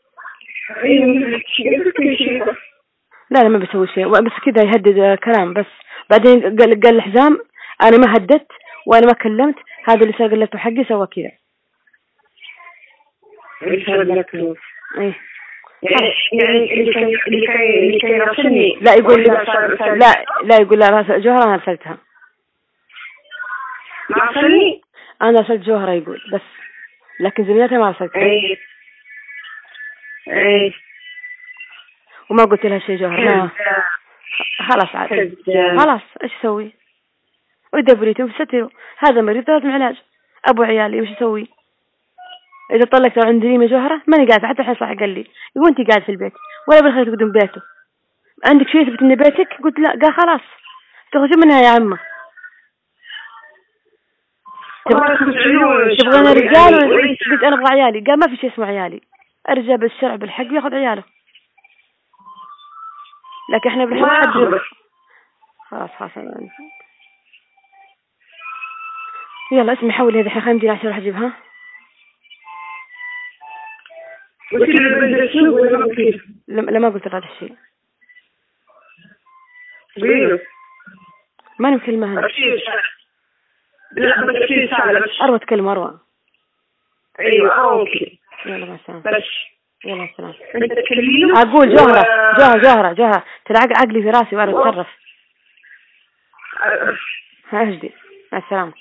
لا ما بسوي شيء، بس كذا يهدد كلام بس. بعدين قال الحزام أنا ما هددت وأنا ما كلمت، هذا اللي سرق اللابتوب حقي سوى كذا. إيه. يعني اللي كان يرسلني لا يقول لا يقول لا جوهرة أنا أرسلتها. ما أرسلني؟ أنا أرسلت جوهرة يقول بس، لكن زميلتها ما أرسلتها. إيه. وما قلت لها شيء جوهرة. خلاص عاد خلاص إيش أسوي؟ ودبريته وستره، هذا مريض لازم علاج. أبو عيالي وش أسوي؟ إذا طلقت عند ريمة جوهرة ماني قاعدة، حتى الحين صاحي قال لي يقول أنت قاعد في البيت ولا بالخير تقدم بيته، عندك شيء يثبت إن بيتك؟ قلت لا. قال خلاص تخرج منها يا عمة. تبغون رجال؟ قلت أنا أبغى عيالي. قال ما في شيء اسمه عيالي، الرجال بالشرع بالحق ياخذ عياله، لكن إحنا بالحق خلاص يلا اسمي حولي هذا الحين خلينا ندير 10 راح أجيبها. لا ما قلت هذا الشيء. ما نكلمها هذا. أروى تكلم أروى. أيوة أوكي. يلا مع السلامة. يلا سلام. أقول جوهرة ترى عقلي في راسي وأنا أتصرف. هاجدي مع السلامة.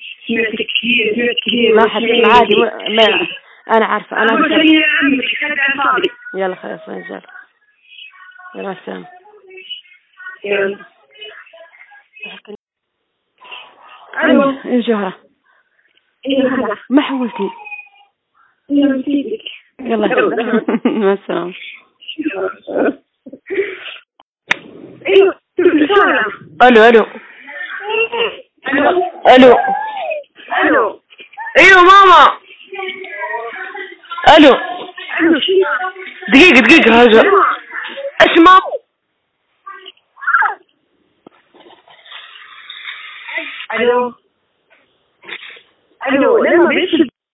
ما حد عادي ما أنا عارفة أنا. يلا خلاص رجال. يلا السلام. أيوة جوهرة ايوه ما حولتي؟ يلا نسيبك. يلا مع السلامة. ايوه الو الو الو الو ايوه ماما. الو دقيقة هاجر. ايش ماما؟ الو لما بيش.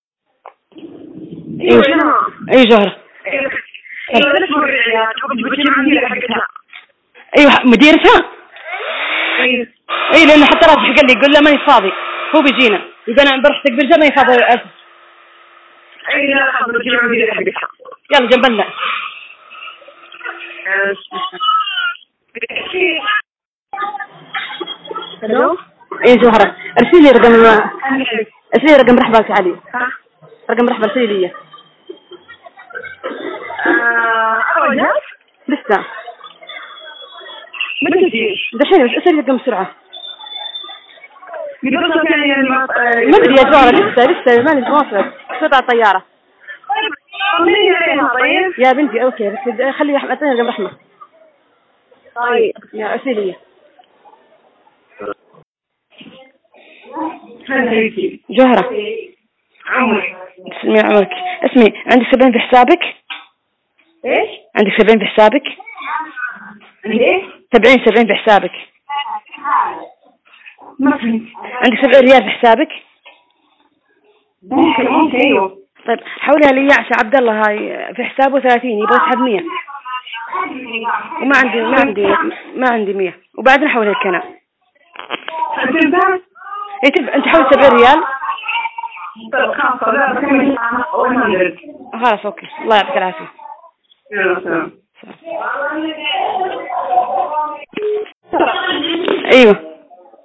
ايوه جهرة. ايوه مديرتها. ايوه لانه حتى راسي قال لي يقول له ماني فاضي، هو بيجينا يبقى انا بروح تقبل ماني فاضي. يلا جنبنا. الو ايه جوهرة ارسلي رقم رحبة علي. رقم رحبة ارسلي لي. لسه دحين بس ارسلي رقم بسرعة. ما ادري يا جوهرة لسه ماني واصلة صوت على الطيارة. يا بنتي اوكي بس خلي احمد اعطيني رقم رحمة. طيب يا ارسلي. جوهرة اسمي عمرك. اسمي عندك 70 في حسابك؟ ايش؟ عندك 70 في حسابك؟ ايه؟ 70 في حسابك. ما فهمت. عندك 70 ريال في حسابك؟ ممكن ايوه. طيب حولها لي يا عشا عبد الله هاي في حسابه 30 يبغى يسحب 100 وما عندي 100 وبعدين حولها لك انا. انت حول 70 ريال. خلاص اوكي الله يعطيك العافيه. ايوه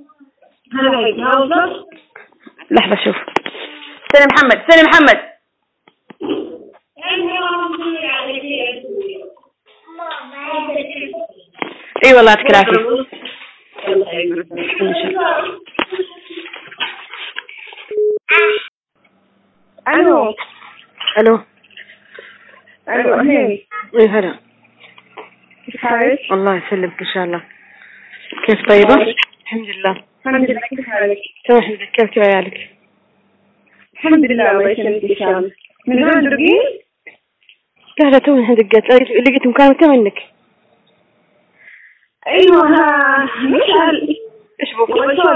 لحظه شوف. سلام محمد. اي والله يعطيك العافيه. ان شاء الله. الو اهلا. اي هلا. كيف حالك؟ الله يسلمك ان شاء الله. كيف طيبه؟ الحمد لله. الحمد لله. كيف حالك؟ تمام كيف عيالك؟ الحمد لله الله يسلمك ان شاء الله. من وين تدقين؟ لا توي دقيت لقيتهم كانوا منك. ايوه مشعل. ايش بوك؟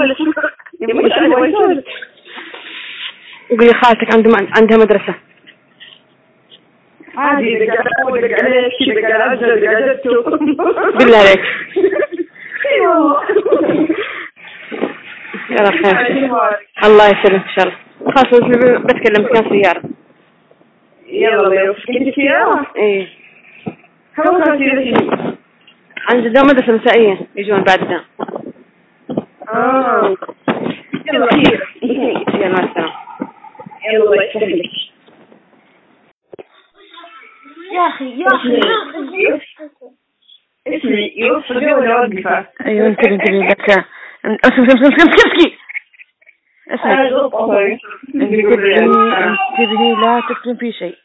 مشعل. قولي خالتك عندها مدرسة. عادي دق عليك دق على جدته. بالله عليك. ايوه يلا خير. الله يسلمك ان شاء الله. خلاص بتكلم كان سيارة. يلا يوفقك. انت سيارة؟ ايه. خلاص سيارة. عندنا مدرسة مسائية يجون بعد ده. يلا خير. يلا مع السلامة. يلا الله يسهلك. يا أخي اسمي يوفق ولا وقفة؟ أيوة انتبه بس امسكي اسمعي انتبهي لا تكتم في شيء.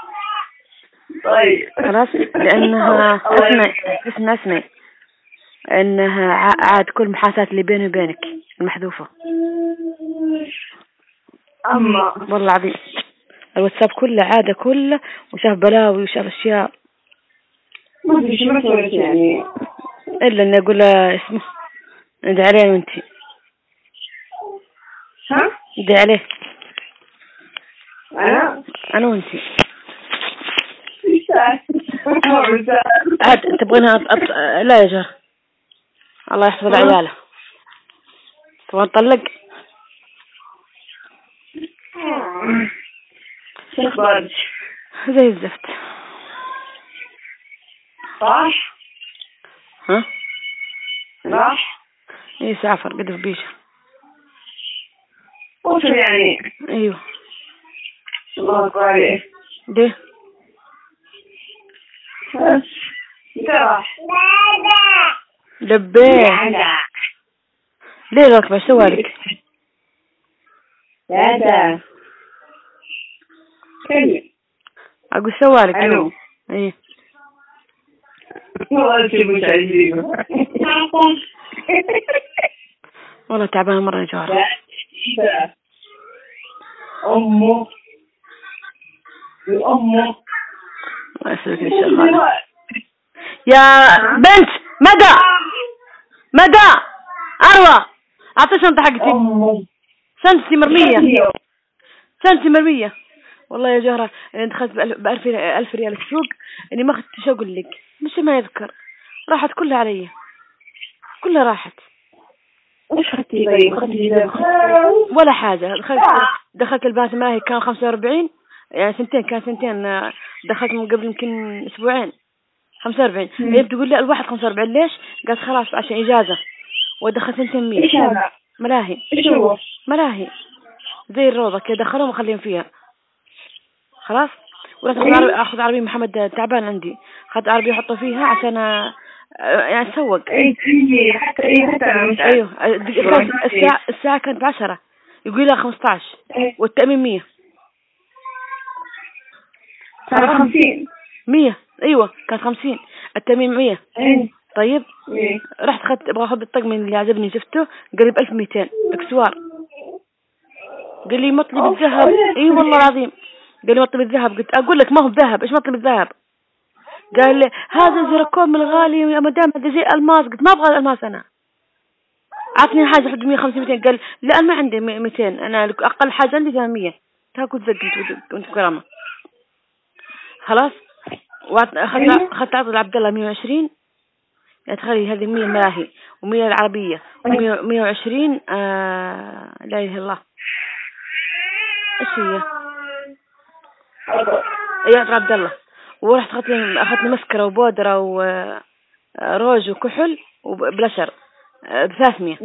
طيب خلاص لأنها اسمعي انها عاد كل محادثات اللي بيني وبينك المحذوفة. أما والله العظيم الواتساب كله عادة كله وشاف بلاوي وشاف أشياء ما أدري شو ما سويت يعني إلا إني أقول اسمه ندعي عليه وأنتي. ها؟ ندعي عليه أنا وأنتي. عاد تبغينها لا يا جار الله يحفظ عياله. تبغى نطلق؟ شخبارك زي الزفت. صح؟ ها؟ صح؟ ايه سافر قد في بيشه. وصل يعني؟ ايوه. الله أكبر عليه. ليه؟ راح لبيه. ليه راكبة؟ ايش سوالك؟ لا كلمة أقول سوالك. ألو. إيه والله تعبان مرة يا جوهرة. أمه الله يسلمك إن شاء الله. يا بنت مدى أروى أعطي شنطة حقتي. سنتي مرمية والله يا جوهرة. دخلت ب1000 ريال السوق إني ما أخذت. شو أقول لك مش ما يذكر راحت كلها علي كلها راحت. وش خدتي طيب؟ ولا حاجة. دخلت البنات ماهي كان 45 يعني كان سنتين. دخلت من قبل يمكن أسبوعين 45. هي بتقول لي الواحد 45 ليش؟ قالت خلاص عشان إجازة. ودخلت سنتين 100. إيش هذا؟ ملاهي. إيش هو؟ ملاهي زي الروضة كده دخلهم وخليهم فيها خلاص. ورحت أخذ عربية محمد تعبان عندي. أخذت عربية أحطه فيها عشان يعني أسوق. أيوه الساعة كانت ب10 يقول لها 15 والتأمين 100. صار 50. 100 أيوه كان 50 التأمين 100. طيب رحت أبغى أخذ الطقم اللي عجبني شفته قريب 1200 اكسوار. قال لي مطلب الذهب. اي والله العظيم قال لي مطلب الذهب. قلت اقول لك ما هو ذهب ايش مطلب الذهب؟ قال لي هذا زركون من الغالي يا مدام هذا زي الماس. قلت ما ابغى الالماس انا عطني حاجه حد 150 200. قال لا ما عندي 200 انا اقل حاجه عندي 800. تاكل زقت وانت كرامه خلاص. اخذت عطل عبد الله 120 يعني تخلي هذه 100 ملاهي و100 العربيه و120 لا اله الا الله ايش هي يا عبد الله. ورحت اخذت مسكره وبودره وروج وكحل وبلشر ب300.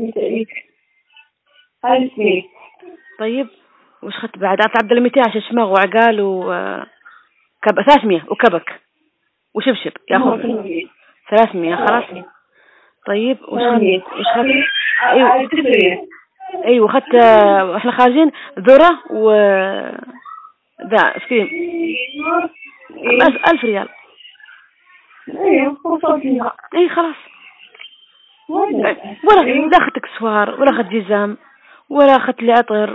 طيب وش اخذت بعد؟ عبد الله 200 عشان شماغ وعقال وكب 300 وكبك وشبشب ياخذ 300 خلاص. طيب وش اخذت؟ ايوه اخذت احنا خارجين ذره و ذا سكريم 1000 ريال. اي خلاص ولا لا اخذت اكسوار ولا اخذت جزام ولا اخذت لي عطر.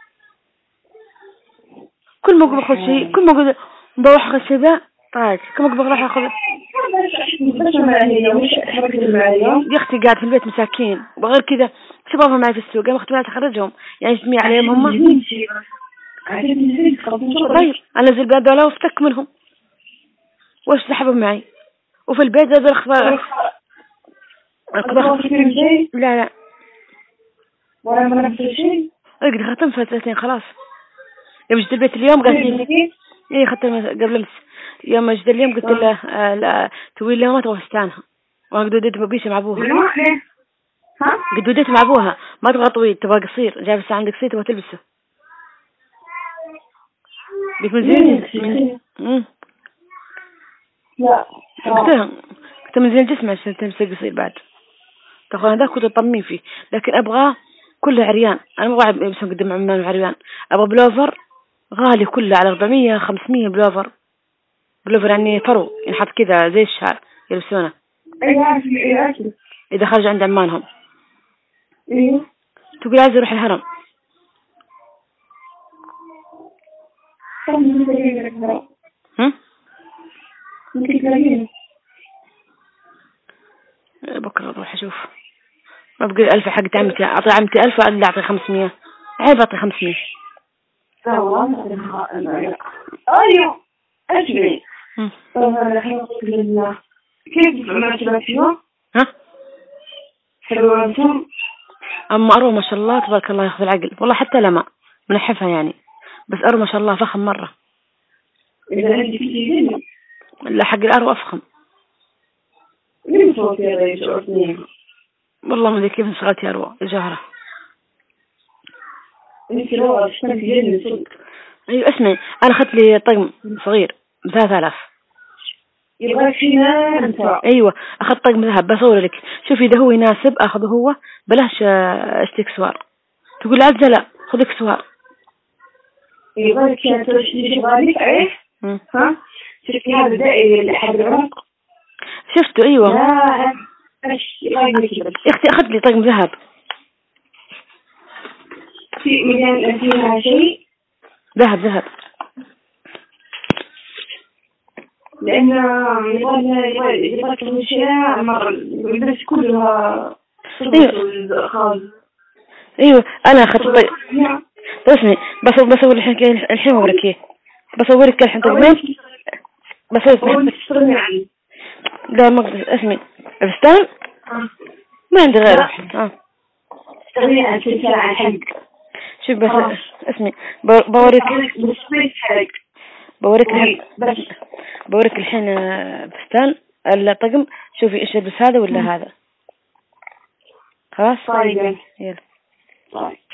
كل ما باخذ شيء كل ما بروح اخذ شيء ذا طيب كل ما بروح اخذ. يا اختي قاعد في البيت مساكين وغير كذا شبابهم معي في السوق انا اختي اخرجهم يعني جميع عليهم هم. طيب انزل باب ولا وافتك منهم وايش سحبهم معي وفي البيت هذول اخبار لا ولا ما نفس الشيء. اقدر ختم فترتين خلاص. يوم جيت البيت اليوم قالت لي ايه ختم قبل امس. يوم جيت اليوم قلت له لا تويل لها ما تبغى فستانها وانا قدوديت بيش مع ابوها. قدوديت مع ابوها ما تبغى طويل تبغى قصير. جايب الساعه عندك قصير تبغى تلبسه. قلت من زين لا قلت من زين الجسم عشان تلبس قصير بعد تاخذ هذاك كنت تطمين فيه. لكن ابغى كله عريان. انا ما ابغى يلبسون قدام عمان عريان. ابغى بلوفر غالي كله على 400 500 بلوفر يعني فرو ينحط كذا زي الشعر يلبسونه اذا خرج عند عمانهم. تقول عايز اروح الهرم. بكره اروح اشوف. ما بقول 1000 حق عمتي اعطي عمتي 1000 ولا اعطي 500. عيب اعطي 500. لا والله ايوه اجري. كيف ما فيها؟ ها حلوة. اما اروى ما شاء الله تبارك الله ياخذ العقل والله حتى لما منحفها يعني بس اروى ما شاء الله فخم مره. اذا عندي كثير لا حق الاروى افخم. ليه صوتي هذا يشعرني والله ما ادري كيف انشغلت يا اروى الجوهره. انت لو اشتغلت جنن صدق. ايوه اسمعي انا اخذت لي طقم صغير ب3000. يبغى فينا انت. ايوه اخذت طقم ذهب بصور لك شوفي اذا هو يناسب اخذه هو بلاش اشتري اكسوار. تقول عزة لا خذ اكسوار يبغالك شوف بالك عليه. ها شفتي هذا الدائري اللي حد العنق؟ شفته أيوة. لا اختي أخذ لي طقم ذهب. في ميزان فيها شيء ذهب لأن يبغى الأشياء مرة البس كلها. أيوة أنا أخذت اسمي بصور الحين أوريك إيه. بصورك الحين طقمين. بصور لا ما اسمي الفستان ما عندي غيره. استغني عن سلسلة عن حق. شوف بس اسمي بوريك الحين فستان الطقم. شوفي ايش البس هذا ولا هذا. خلاص طيب يلا. طيب